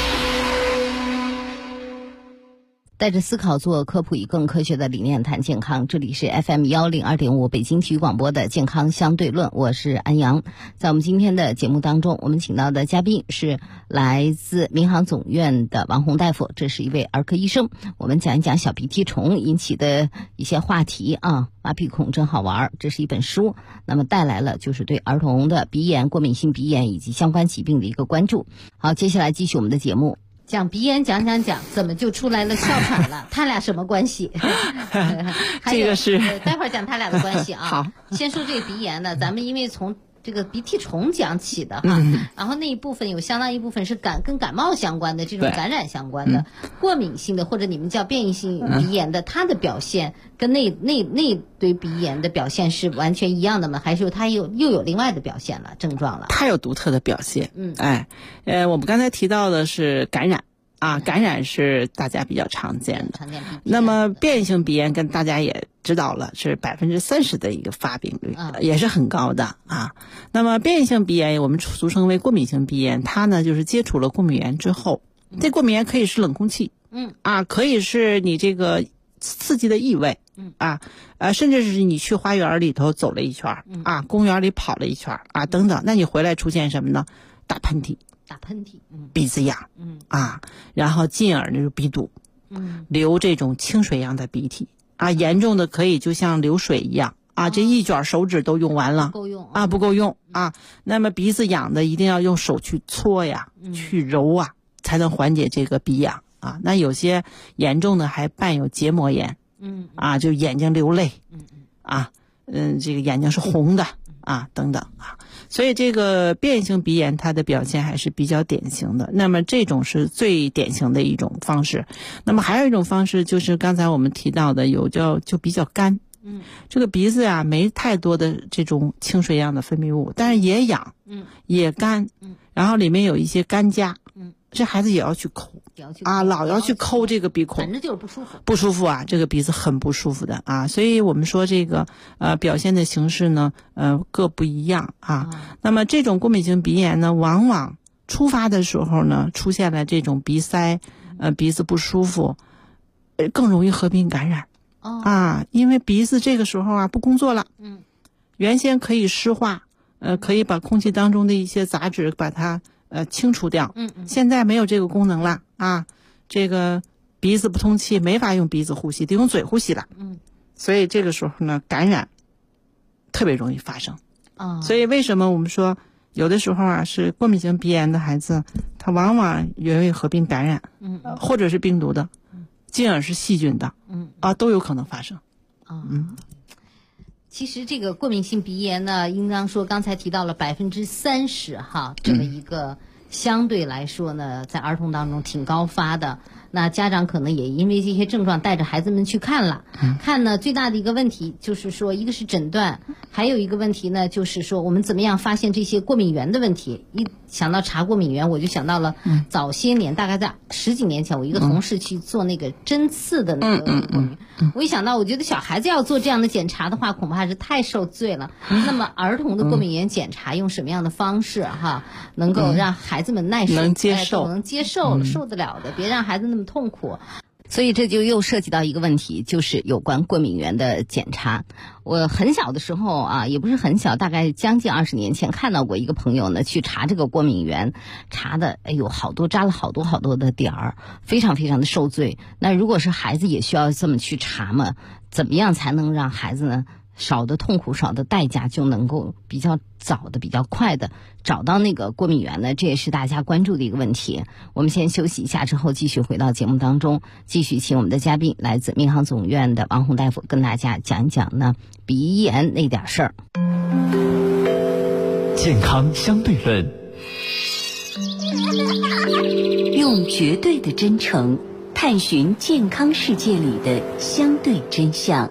带着思考做科普，以更科学的理念谈健康。这里是 FM 102.5北京体育广播的健康相对论，我是安阳。在我们今天的节目当中，我们请到的嘉宾是来自民航总院的王洪大夫，这是一位儿科医生。我们讲一讲小鼻涕虫引起的一些话题啊，挖鼻孔真好玩，这是一本书，那么带来了就是对儿童的鼻炎、过敏性鼻炎以及相关疾病的一个关注。好，接下来继续我们的节目。讲鼻炎讲，怎么就出来了哮喘了？他俩什么关系？ 这个是待会儿讲他俩的关系啊。 好， 先说这个鼻炎呢，咱们因为从这个鼻涕虫讲起的哈，然后那一部分有相当一部分是跟感冒相关的，这种感染相关的，过敏性的或者你们叫变异性鼻炎的，它的表现跟那堆鼻炎的表现是完全一样的吗？还是它又有另外的表现了，症状了？ 它有独特的表现。我们刚才提到的是感染。感染是大家比较常见的。那么变异性鼻炎跟大家也知道了，是30%的一个发病率，也是很高的啊。那么变异性鼻炎我们俗称为过敏性鼻炎，它呢就是接触了过敏源之后，这过敏源可以是冷空气，可以是你这个刺激的异味，甚至是你去花园里头走了一圈，公园里跑了一圈，等等，那你回来出现什么呢？打喷嚏，鼻子痒，然后进而就是鼻堵，流这种清水样的鼻涕，严重的可以就像流水一样，这一卷手指都用完了，不够用，那么鼻子痒的一定要用手去搓呀，去揉才能缓解这个鼻痒那有些严重的还伴有结膜炎，就眼睛流泪，这个眼睛是红的等等所以这个变异性鼻炎它的表现还是比较典型的。那么这种是最典型的一种方式。那么还有一种方式就是刚才我们提到的就比较干，这个鼻子没太多的这种清水样的分泌物，但是也痒，也干，然后里面有一些干痂，这孩子也要去抠老要去抠这个鼻孔， 反正就是不舒服这个鼻子很不舒服的所以我们说这个表现的形式呢各不一样那么这种过敏性鼻炎呢，往往初发的时候呢出现了这种鼻塞鼻子不舒服，更容易合并感染因为鼻子这个时候不工作了，原先可以湿化可以把空气当中的一些杂质把它清除掉，现在没有这个功能了啊，这个鼻子不通气，没法用鼻子呼吸，得用嘴呼吸了。所以这个时候呢，感染特别容易发生。所以为什么我们说有的时候啊，是过敏性鼻炎的孩子，他往往也会合并感染，或者是病毒的，进而是细菌的，都有可能发生。 其实这个过敏性鼻炎呢，应当说刚才提到了30%哈，这么一个相对来说呢，在儿童当中挺高发的。那家长可能也因为这些症状带着孩子们去看了，看呢最大的一个问题就是说，一个是诊断，还有一个问题呢就是说我们怎么样发现这些过敏源的问题。一想到查过敏源，我就想到了早些年，大概在10几年前，我一个同事去做那个针刺的那个过敏，我一想到，我觉得小孩子要做这样的检查的话，恐怕是太受罪了。那么儿童的过敏源检查用什么样的方式哈，能够让孩子们耐受、 能接受、 受得了的，别让孩子那么痛苦。所以这就又涉及到一个问题，就是有关过敏源的检查。我很小的时候啊，也不是很小，大概将近20年前看到过一个朋友呢去查这个过敏源，查的扎了好多的点儿，非常非常的受罪。那如果是孩子也需要这么去查嘛，怎么样才能让孩子呢少的痛苦、少的代价，就能够比较早的、比较快的找到那个过敏源呢？这也是大家关注的一个问题。我们先休息一下，之后继续回到节目当中，继续请我们的嘉宾，来自民航总院的王红大夫，跟大家讲一讲呢鼻炎那点事儿。 健康相对论， 用绝对的真诚探寻健康世界里的相对真相。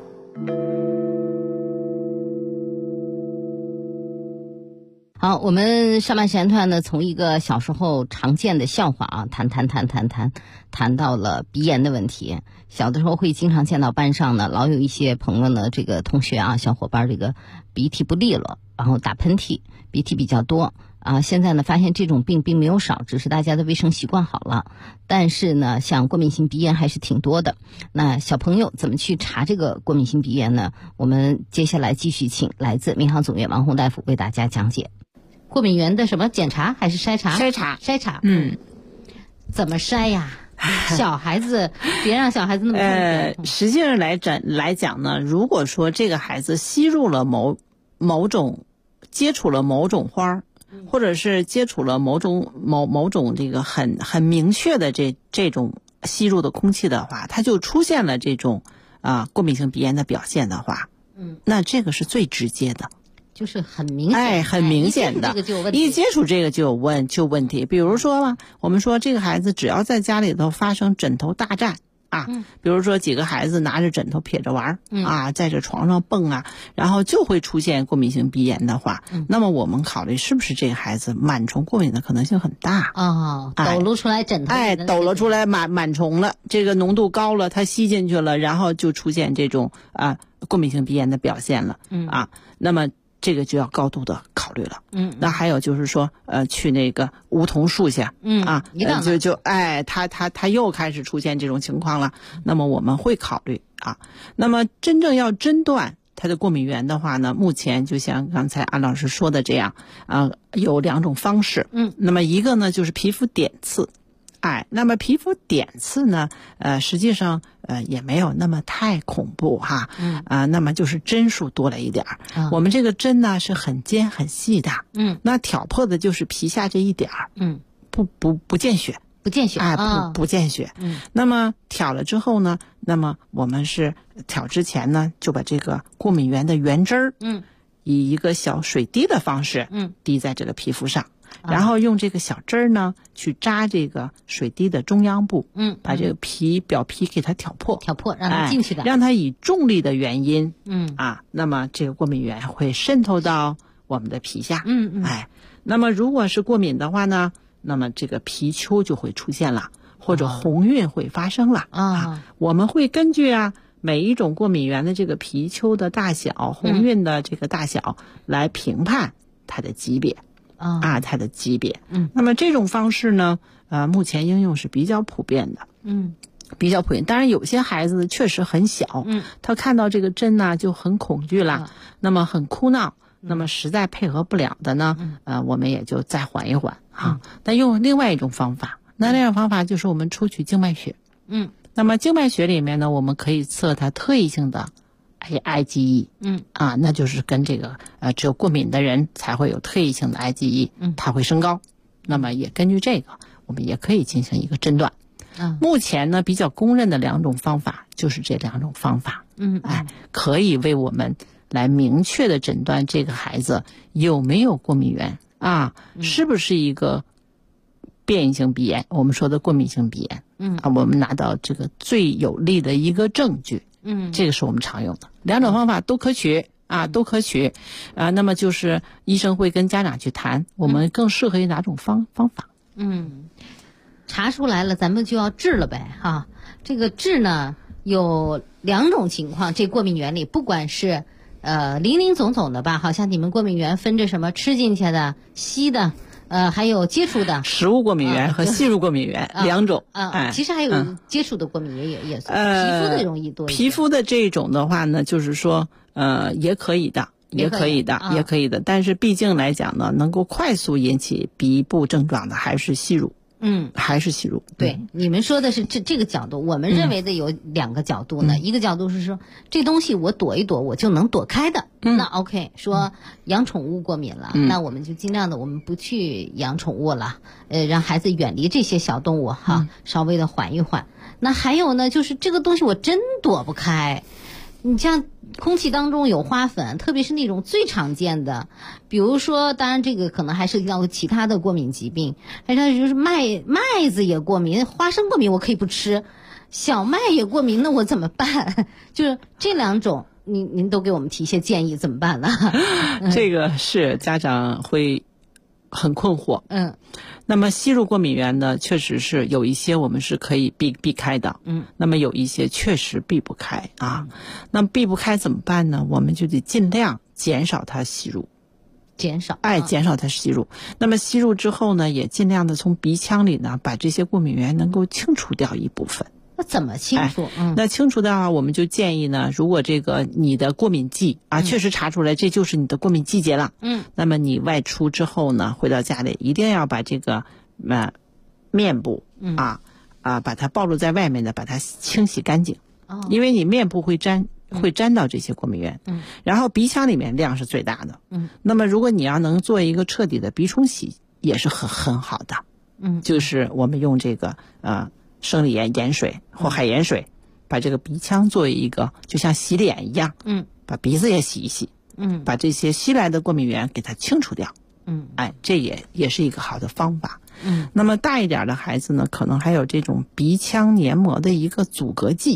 好，我们上半时间段呢，从一个小时候常见的笑话啊，谈到了鼻炎的问题。小的时候会经常见到班上呢，老有一些朋友呢，这个同学啊，小伙伴这个鼻涕不利落，然后打喷嚏，鼻涕比较多啊。现在呢，发现这种病并没有少，只是大家的卫生习惯好了。但是呢，像过敏性鼻炎还是挺多的。那小朋友怎么去查这个过敏性鼻炎呢？我们接下来继续请来自民航总院王红大夫为大家讲解。过敏源的什么检查还是筛查？筛查。怎么筛呀？小孩子别让小孩子那么痛苦。 实际上来讲呢，如果说这个孩子吸入了某种接触了某种花，或者是接触了某种这个很明确的这种吸入的空气的话，它就出现了这种过敏性鼻炎的表现的话，那这个是最直接的。 就是很明显， 很明显的，一接触这个就有问题。比如说嘛，我们说这个孩子只要在家里头发生枕头大战啊，比如说几个孩子拿着枕头撇着玩啊，在这床上蹦啊，然后就会出现过敏性鼻炎的话，那么我们考虑是不是这个孩子螨虫过敏的可能性很大抖露出来枕头， 抖了出来螨虫了，这个浓度高了，它吸进去了，然后就出现这种过敏性鼻炎的表现了那么这个就要高度的考虑了。那还有就是说，去那个梧桐树下，他又开始出现这种情况了。那么我们会考虑那么真正要诊断他的过敏源的话呢，目前就像刚才安老师说的这样有2种方式。那么一个呢就是皮肤点刺。那么皮肤点刺呢，实际上也没有那么太恐怖哈，那么就是针数多了一点我们这个针呢是很尖很细的，那挑破的就是皮下这一点不见血， 不见血， 那么挑了之后呢，那么我们是挑之前呢，就把这个过敏源的原汁儿，以一个小水滴的方式，滴在这个皮肤上。然后用这个小针儿呢，去扎这个水滴的中央部，把这个表皮给它挑破， 让它进去的， 让它以重力的原因，那么这个过敏源会渗透到我们的皮下，那么如果是过敏的话呢，那么这个皮丘就会出现了，或者红晕会发生了我们会根据每一种过敏源的这个皮丘的大小、红晕的这个大小来评判它的级别。它的级别。那么这种方式呢，目前应用是比较普遍的。比较普遍。当然有些孩子确实很小，他看到这个针呢就很恐惧了，那么很哭闹，那么实在配合不了的呢，我们也就再缓一缓但用另外一种方法那两种方法就是我们抽取静脉血。那么静脉血里面呢，我们可以测它特异性的IgE。那就是跟这个只有过敏的人才会有特异性的 IgE，它会升高。那么也根据这个，我们也可以进行一个诊断。目前呢比较公认的2种方法就是这2种方法。可以为我们来明确的诊断这个孩子有没有过敏源是不是一个变异性鼻炎，我们说的过敏性鼻炎。我们拿到这个最有力的一个证据。这个是我们常用的2种方法都可取都可取那么就是医生会跟家长去谈，我们更适合于哪种方法。 查出来了，咱们就要治了呗哈。这个治呢有2种情况，这过敏原里不管是林林总总的吧，好像你们过敏原分着什么吃进去的、吸的，还有接触的。 食物过敏原和吸入过敏原2种。 其实还有接触的过敏也算，皮肤的容易多一点。 皮肤的这种的话呢，就是说也可以的。也可以的，但是毕竟来讲呢，能够快速引起鼻部症状的还是吸入。还是吸入。 对，你们说的是这个角度，我们认为的有2个角度呢。一个角度是说，这东西我躲一躲，我就能躲开的。那 OK， 说养宠物过敏了，那我们就尽量的，我们不去养宠物了，让孩子远离这些小动物稍微的缓一缓。那还有呢，就是这个东西我真躲不开。你像空气当中有花粉，特别是那种最常见的，比如说，当然这个可能还涉及到其他的过敏疾病，还有就是麦子也过敏，花生过敏我可以不吃，小麦也过敏，那我怎么办？就是这2种，您都给我们提一些建议，怎么办呢？ 这个是家长会很困惑。那么吸入过敏源呢，确实是有一些我们是可以避开的。那么有一些确实避不开那么避不开怎么办呢？我们就得尽量减少它吸入。减少它吸入。那么吸入之后呢，也尽量的从鼻腔里呢，把这些过敏源能够清除掉一部分。 那怎么清除？ 那清除的话，我们就建议呢，如果这个你的过敏季确实查出来这就是你的过敏季节了，那么你外出之后呢，回到家里一定要把这个面部把它暴露在外面的，把它清洗干净。因为你面部会沾到这些过敏源。然后鼻腔里面量是最大的。那么如果你要能做一个彻底的鼻冲洗，也是很好的。就是我们用这个生理盐水或海盐水，把这个鼻腔作为一个就像洗脸一样，把鼻子也洗一洗，把这些吸来的过敏源给它清除掉。这也是一个好的方法。那么大一点的孩子呢，可能还有这种鼻腔黏膜的一个阻隔剂。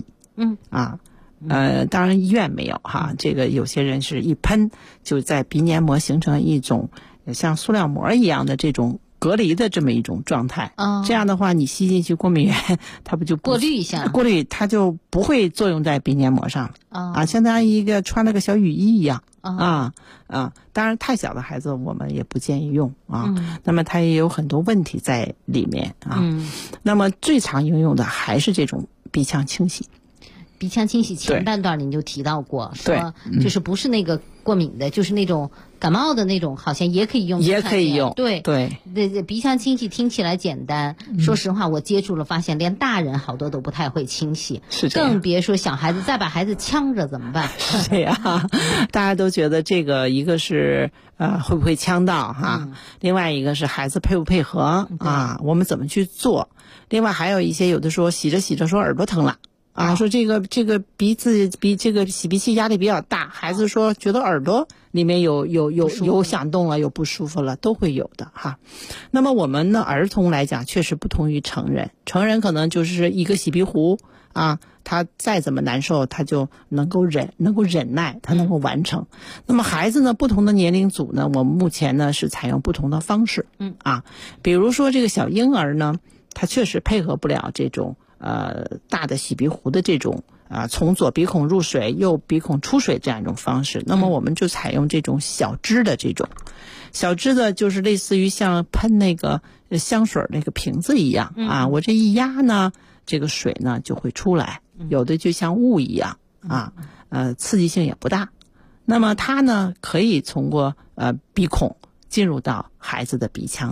当然医院没有这个有些人是一喷就在鼻黏膜形成一种像塑料膜一样的这种隔离的这么一种状态。这样的话你吸进去过敏源，它不就过滤一下， 它就不会作用在鼻黏膜上相当于一个穿了个小雨衣一样。当然太小的孩子我们也不建议用那么它也有很多问题在里面那么最常应用的还是这种鼻腔清洗。 鼻腔清洗前半段您就提到过，说就是不是那个过敏的，就是那种感冒的那种，好像也可以用。 也可以用。 对，鼻腔清洗听起来简单，说实话我接触了发现连大人好多都不太会清洗， 是这样， 更别说小孩子，再把孩子呛着怎么办？ 是这样，大家都觉得这个一个是会不会呛到另外一个是孩子配不配合我们怎么去做？另外还有一些有的时候洗着洗着说耳朵疼了。说这个这个洗鼻器压力比较大，孩子说觉得耳朵里面有响动了，有不舒服了，都会有的那么我们呢，儿童来讲确实不同于成人，成人可能就是一个洗鼻壶他再怎么难受他就能够忍耐，他能够完成。那么孩子呢，不同的年龄组呢，我们目前呢是采用不同的方式比如说这个小婴儿呢，他确实配合不了这种大的洗鼻壶的这种从左鼻孔入水右鼻孔出水这样一种方式，那么我们就采用这种小支的这种小支的，就是类似于像喷那个香水那个瓶子一样我这一压呢，这个水呢就会出来，有的就像雾一样刺激性也不大。那么它呢可以通过鼻孔进入到孩子的鼻腔内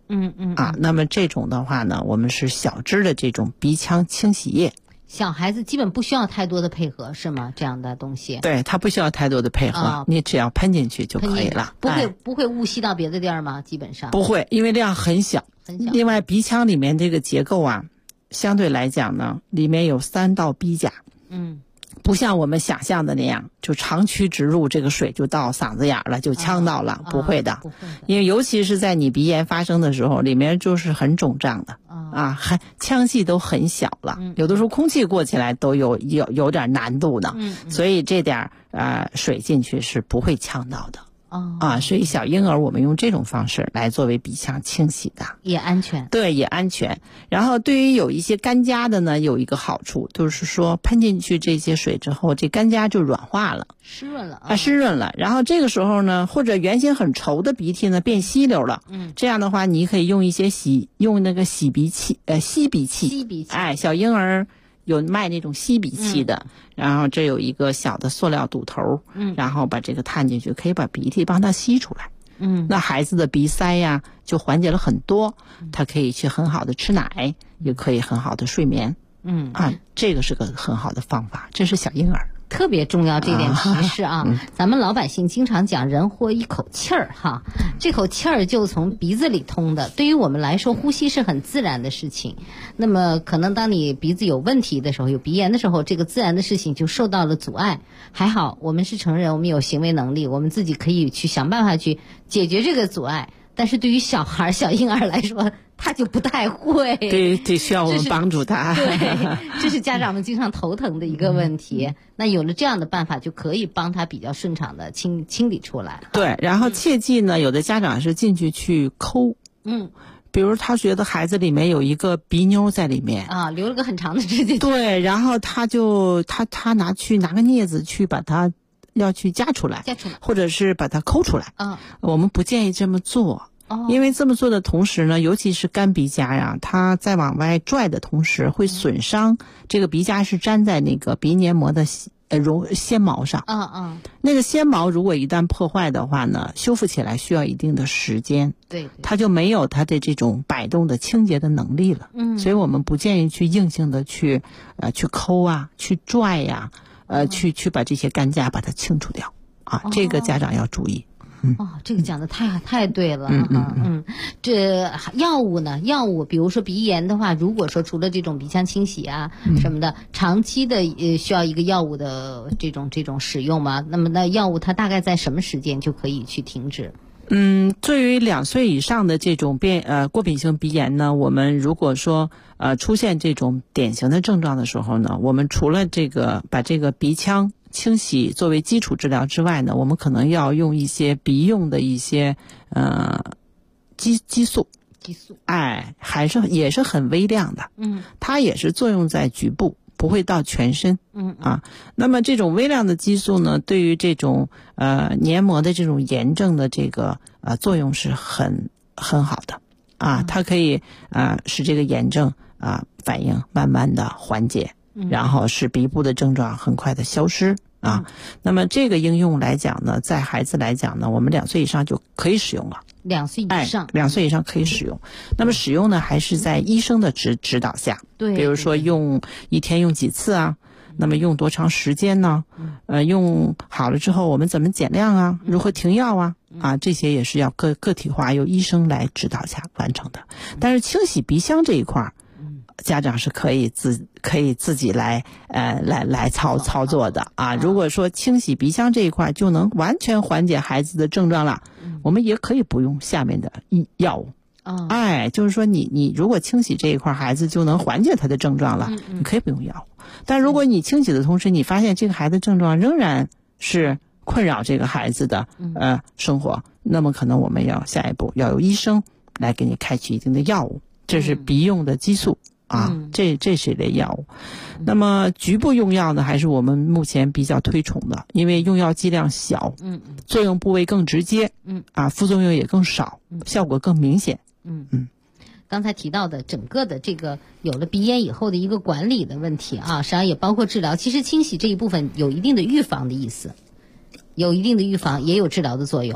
那么这种的话呢，我们是小支的这种鼻腔清洗液。 小孩子基本不需要太多的配合，是吗？这样的东西？ 对，它不需要太多的配合，你只要喷进去就可以了。 不会误吸到别的地儿吗？基本上不会，因为量很小。另外，鼻腔里面这个结构啊，相对来讲呢，里面有3道鼻甲。不像我们想象的那样，就长驱直入，这个水就到嗓子眼了，就呛到了。不会的，因为尤其是在你鼻炎发生的时候，里面就是很肿胀的腔隙都很小了，有的时候空气过起来都有点难度的。所以这点水进去是不会呛到的。所以小婴儿我们用这种方式来作为鼻腔清洗的， 也安全。 对，也安全。然后对于有一些干痂的呢，有一个好处，就是说喷进去这些水之后，这干痂就软化了， 湿润了湿润了。然后这个时候呢，或者原先很稠的鼻涕呢变稀溜了，这样的话你可以用一些用那个吸鼻器，小婴儿有卖那种吸鼻器的，然后这有一个小的塑料堵头，然后把这个探进去，可以把鼻涕帮它吸出来。那孩子的鼻塞呀就缓解了很多，他可以去很好的吃奶，也可以很好的睡眠。这个是个很好的方法，这是小婴儿。 特别重要这点提示咱们老百姓经常讲人活一口气儿这口气儿就从鼻子里通的，对于我们来说呼吸是很自然的事情。那么可能当你鼻子有问题的时候，有鼻炎的时候，这个自然的事情就受到了阻碍。还好我们是成人，我们有行为能力，我们自己可以去想办法去解决这个阻碍。但是对于小婴儿来说，他就不太会， 对，需要我们帮助他。 对，这是家长们经常头疼的一个问题。那有了这样的办法，就可以帮他比较顺畅的清理出来。 对，然后切记呢，有的家长是进去抠，比如他觉得孩子里面有一个鼻妞在里面留了个很长的指甲。 对，然后他拿个镊子去把它要去夹出来，或者是把它抠出来。我们不建议这么做。因为这么做的同时呢，尤其是干鼻夹呀，它在往外拽的同时会损伤这个鼻夹是粘在那个鼻黏膜的纤毛上。那个纤毛如果一旦破坏的话呢，修复起来需要一定的时间。 对， 它就没有它的这种摆动的清洁的能力了。所以我们不建议去硬性的去抠去拽呀，去把这些干痂把它清除掉这个家长要注意。 这个讲的太对了。这药物呢？比如说鼻炎的话，如果说除了这种鼻腔清洗什么的，长期的需要一个药物的这种使用吗？那么那药物它大概在什么时间就可以去停止？ 对于2岁以上的这种过敏性鼻炎呢，我们如果说出现这种典型的症状的时候呢，我们除了把这个鼻腔清洗作为基础治疗之外呢，我们可能要用一些鼻用的一些激素，也是很微量的。它也是作用在局部，不会到全身。那么这种微量的激素呢，对于这种黏膜的这种炎症的这个作用是很好的它可以使这个炎症反应慢慢的缓解，然后使鼻部的症状很快的消失那么这个应用来讲呢，在孩子来讲呢，我们2岁以上就可以使用了。 2岁以上 ，2岁以上可以使用。那么使用呢，还是在医生的指导下。 对， 比如说一天用几次那么用多长时间呢？用好了之后我们怎么减量如何停药这些也是要个体化，由医生来指导下完成的。但是清洗鼻腔这一块家长是可以自己来操作的如果说清洗鼻腔这一块就能完全缓解孩子的症状了，我们也可以不用下面的药物。就是说你如果清洗这一块孩子就能缓解他的症状了，你可以不用药物。但如果你清洗的同时你发现这个孩子症状仍然是困扰这个孩子的生活，那么可能我们要下一步要由医生来给你开取一定的药物，这是鼻用的激素这是一类药物。那么局部用药呢，还是我们目前比较推崇的，因为用药剂量小，作用部位更直接，副作用也更少，效果更明显。 刚才提到的整个的这个有了鼻炎以后的一个管理的问题实际上也包括治疗。其实清洗这一部分有一定的预防的意思，有一定的预防，也有治疗的作用。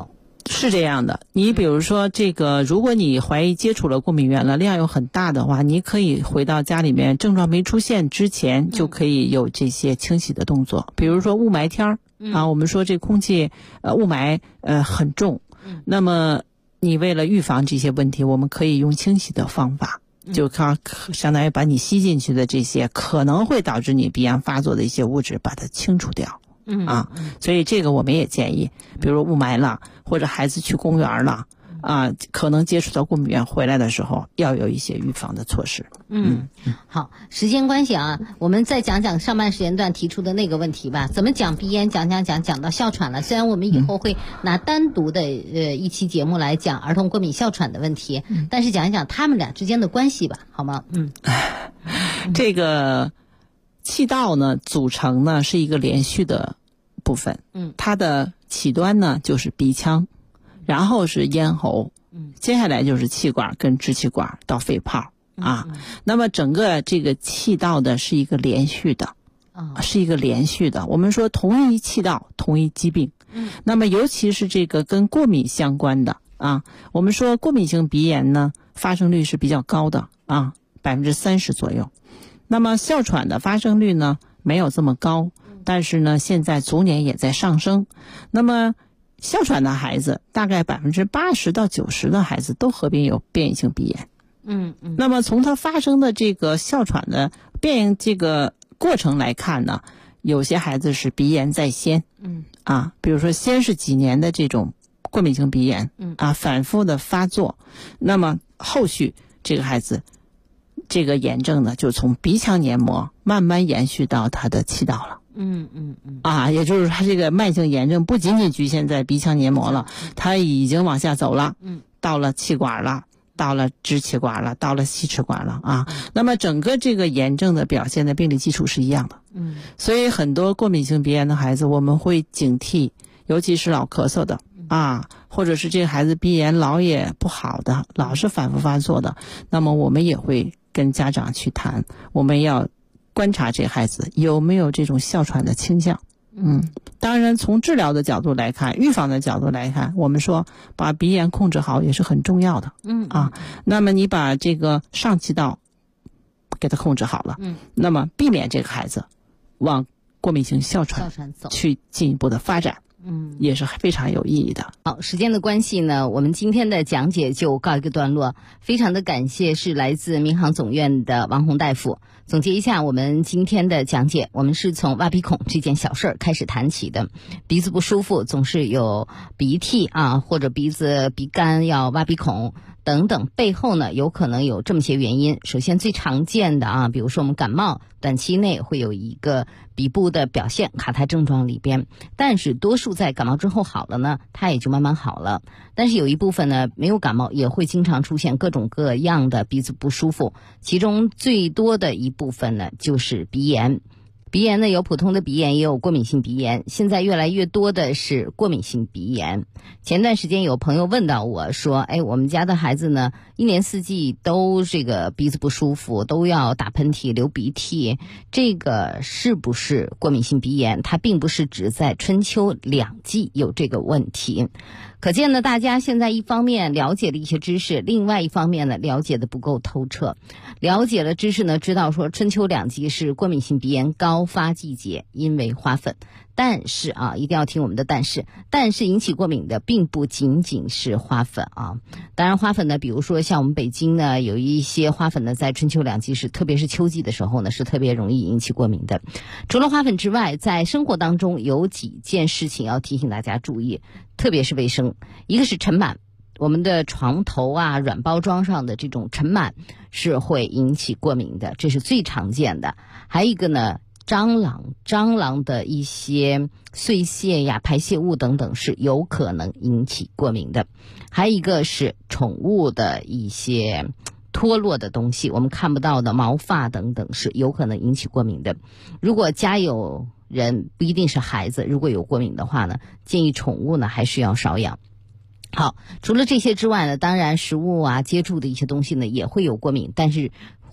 是这样的，你比如说这个，如果你怀疑接触了过敏源了，量又很大的话，你可以回到家里面，症状没出现之前就可以有这些清洗的动作。比如说雾霾天儿啊，我们说这空气雾霾很重，那么你为了预防这些问题，我们可以用清洗的方法，就相当于把你吸进去的这些可能会导致你鼻炎发作的一些物质把它清除掉。所以这个我们也建议，比如雾霾了，或者孩子去公园了啊，可能接触到过敏源回来的时候，要有一些预防的措施。 好，时间关系啊，我们再讲讲上半时间段提出的那个问题吧。怎么讲鼻炎，讲到哮喘了。虽然我们以后会拿单独的一期节目来讲儿童过敏哮喘的问题，但是讲一讲他们俩之间的关系吧，好吗？ 这个气道呢，组成呢是一个连续的部分，它的起端呢就是鼻腔，然后是咽喉，接下来就是气管跟支气管到肺泡啊。那么整个这个气道的是一个连续的，是一个连续的。我们说同一气道同一疾病，那么尤其是这个跟过敏相关的啊，我们说过敏性鼻炎呢发生率是比较高的啊，30%左右。那么哮喘的发生率呢没有这么高，但是呢现在逐年也在上升。那么哮喘的孩子大概80%到90%的孩子都合并有变异性鼻炎。那么从它发生的这个哮喘的变这个过程来看呢，有些孩子是鼻炎在先，比如说先是几年的这种过敏性鼻炎，反复的发作，那么后续这个孩子这个炎症呢，就从鼻腔黏膜慢慢延续到他的气道了。也就是他这个慢性炎症不仅仅局限在鼻腔黏膜了，他已经往下走了，到了气管了，到了支气管了，到了吸气管了啊。那么整个这个炎症的表现的病理基础是一样的。所以很多过敏性鼻炎的孩子，我们会警惕，尤其是老咳嗽的或者是这个孩子鼻炎老也不好的，老是反复发作的，那么我们也会跟家长去谈，我们要观察这孩子有没有这种哮喘的倾向。当然从治疗的角度来看，预防的角度来看，我们说把鼻炎控制好也是很重要的。那么你把这个上气道给它控制好了，那么避免这个孩子往过敏性哮喘走去进一步的发展，也是非常有意义的。 好，时间的关系呢，我们今天的讲解就告一个段落。非常的感谢是来自民航总院的王红大夫。总结一下我们今天的讲解，我们是从挖鼻孔这件小事开始谈起的。鼻子不舒服，总是有鼻涕或者鼻干要挖鼻孔等等，背后呢有可能有这么些原因。首先最常见的比如说我们感冒，短期内会有一个鼻部的表现卡在症状里边，但是多数在感冒之后好了呢，它也就慢慢好了。但是有一部分呢没有感冒也会经常出现各种各样的鼻子不舒服，其中最多的一部分呢就是鼻炎。鼻炎呢有普通的鼻炎，也有过敏性鼻炎，现在越来越多的是过敏性鼻炎。前段时间有朋友问到我说，我们家的孩子呢一年四季都这个鼻子不舒服，都要打喷嚏流鼻涕，这个是不是过敏性鼻炎？它并不是只在春秋两季有这个问题。可见呢，大家现在一方面了解了一些知识，另外一方面呢了解的不够透彻。了解了知识呢，知道说春秋两季是过敏性鼻炎高发季节，因为花粉。但是一定要听我们的但是引起过敏的并不仅仅是花粉当然花粉呢，比如说像我们北京呢有一些花粉呢在春秋两季是特别是秋季的时候呢是特别容易引起过敏的。除了花粉之外，在生活当中有几件事情要提醒大家注意，特别是卫生。一个是尘螨，我们的床头软包装上的这种尘螨是会引起过敏的，这是最常见的。还有一个呢，蟑螂的一些碎屑排泄物等等是有可能引起过敏的。还有一个是宠物的一些脱落的东西，我们看不到的毛发等等是有可能引起过敏的。如果家有人，不一定是孩子，如果有过敏的话呢，建议宠物呢还是要少养。好，除了这些之外呢，当然食物接触的一些东西呢也会有过敏，但是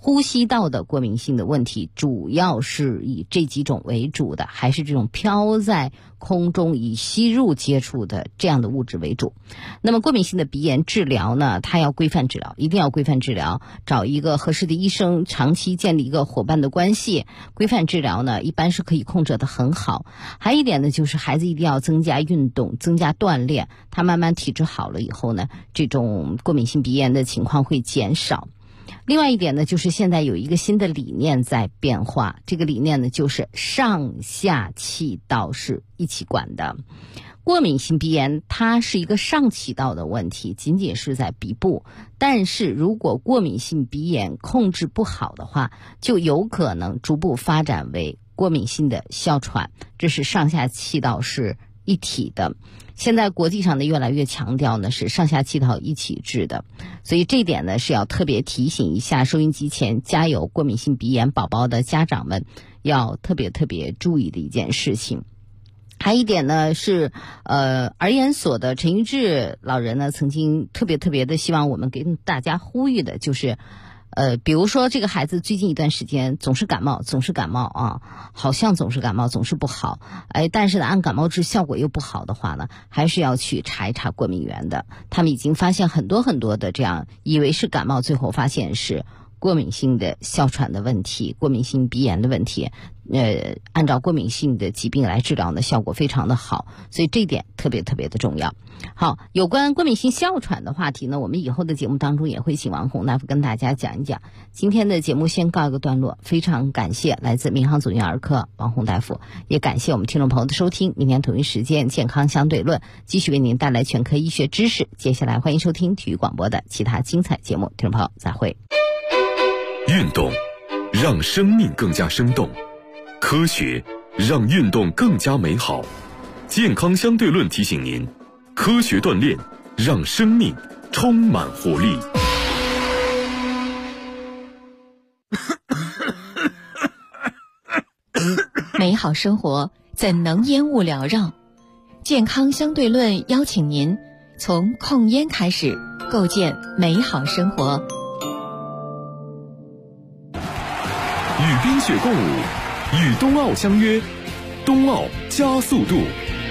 呼吸道的过敏性的问题主要是以这几种为主的，还是这种飘在空中以吸入接触的这样的物质为主。那么过敏性的鼻炎治疗呢，它要规范治疗，一定要规范治疗，找一个合适的医生，长期建立一个伙伴的关系。规范治疗呢，一般是可以控制得很好。还有一点呢，就是孩子一定要增加运动，增加锻炼，他慢慢体质好了以后呢，这种过敏性鼻炎的情况会减少。另外一点呢，就是现在有一个新的理念在变化，这个理念呢，就是上下气道是一起管的。过敏性鼻炎它是一个上气道的问题，仅仅是在鼻部，但是如果过敏性鼻炎控制不好的话，就有可能逐步发展为过敏性的哮喘，这是上下气道是一体的。现在国际上呢越来越强调呢是上下气道一起治的，所以这一点呢是要特别提醒一下收音机前家有过敏性鼻炎宝宝的家长们要特别注意的一件事情。还一点呢是儿研所的陈玉志老人呢曾经特别的希望我们给大家呼吁的，就是比如说这个孩子最近一段时间总是感冒啊，好像总是感冒，总是不好，但是呢按感冒治效果又不好的话呢，还是要去查一查过敏源的。他们已经发现很多的这样以为是感冒，最后发现是过敏性的哮喘的问题，过敏性鼻炎的问题。按照过敏性的疾病来治疗呢，效果非常的好，所以这一点特别的重要。好，有关过敏性哮喘的话题呢，我们以后的节目当中也会请王洪大夫跟大家讲一讲。今天的节目先告一个段落，非常感谢来自民航总院儿科王洪大夫，也感谢我们听众朋友的收听。明天同一时间健康相对论继续为您带来全科医学知识。接下来欢迎收听体育广播的其他精彩节目，听众朋友再会。 运动让生命更加生动，科学让运动更加美好。健康相对论提醒您，科学锻炼让生命充满活力。 美好生活怎能烟雾缭绕？健康相对论邀请您从控烟开始，构建美好生活。 与冰雪共舞，与冬奥相约，冬奥加速度。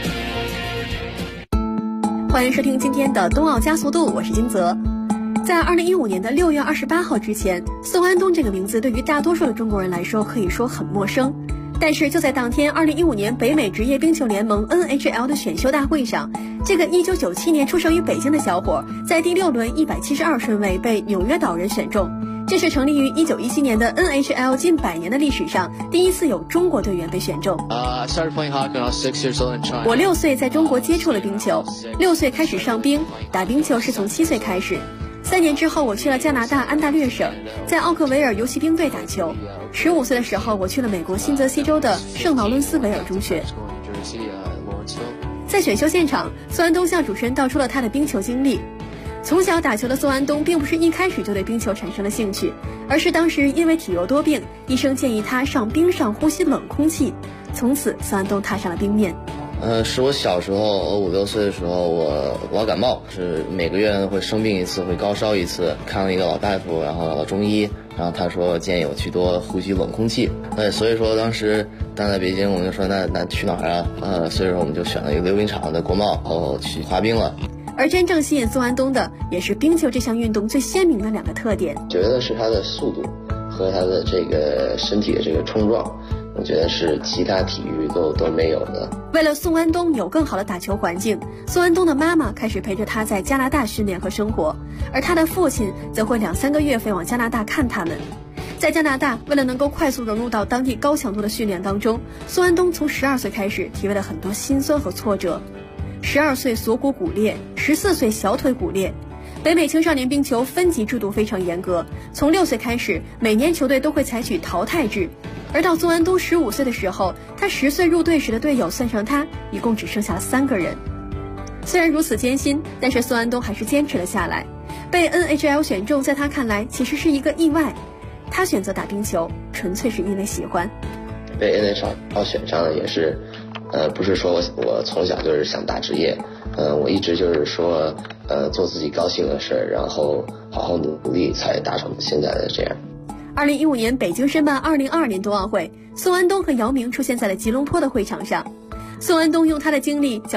欢迎收听今天的冬奥加速度，我是金泽。在2015年的6月28号之前，宋安东这个名字对于大多数的中国人来说可以说很陌生。但是就在当天2015年北美职业冰球联盟 NHL 的选秀大会上，这个1997年出生于北京的小伙在第6轮172顺位被纽约岛人选中。这是成立于1917年的 NHL 近100年的历史上第一次有中国队员被选中。 I started playing hockey when I was 6 years old in China. 我6岁在中国接触了冰球，6岁开始上冰，打冰球是从7岁开始。3年之后，我去了加拿大安大略省，在奥克维尔游骑兵队打球。15岁的时候，我去了美国新泽西州的圣劳伦斯维尔中学。在选秀现场，宋安东向主持人道出了他的冰球经历。从小打球的宋安东并不是一开始就对冰球产生了兴趣，而是当时因为体弱多病，医生建议他上冰上呼吸冷空气。从此，宋安东踏上了冰面。 是我小时候，5、6岁的时候，我感冒，是每个月会生病一次，会高烧一次，看了一个老大夫，然后老中医，然后他说建议我去多呼吸冷空气。所以说当时在北京，我们就说那去哪儿啊？所以说我们就选了一个溜冰场的国贸，然后去滑冰了。 而真正吸引宋安东的，也是冰球这项运动最鲜明的2个特点。 觉得是它的速度和它的这个身体的这个冲撞，我觉得是其他体育都没有的。 为了宋安东有更好的打球环境，宋安东的妈妈开始陪着他在加拿大训练和生活，而他的父亲则会2、3个月飞往加拿大看他们。在加拿大，为了能够快速融入到当地高强度的训练当中，宋安东从12岁开始体会了很多辛酸和挫折。12岁锁骨骨裂，14岁小腿骨裂。北美青少年冰球分级制度非常严格，从6岁开始，每年球队都会采取淘汰制。而到宋安东15岁的时候，他10岁入队时的队友算上他，一共只剩下了3个人。虽然如此艰辛，但是宋安东还是坚持了下来。被 NHL 选中，在他看来其实是一个意外。他选择打冰球，纯粹是因为喜欢。 被 NHL 选上的也是不是说我从小就是想打职业，我一直就是说做自己高兴的事，然后好好努力才达成现在的这样。 2015年北京申办2022年冬奥会，宋安东和姚明出现在了吉隆坡的会场上。宋安东用他的经历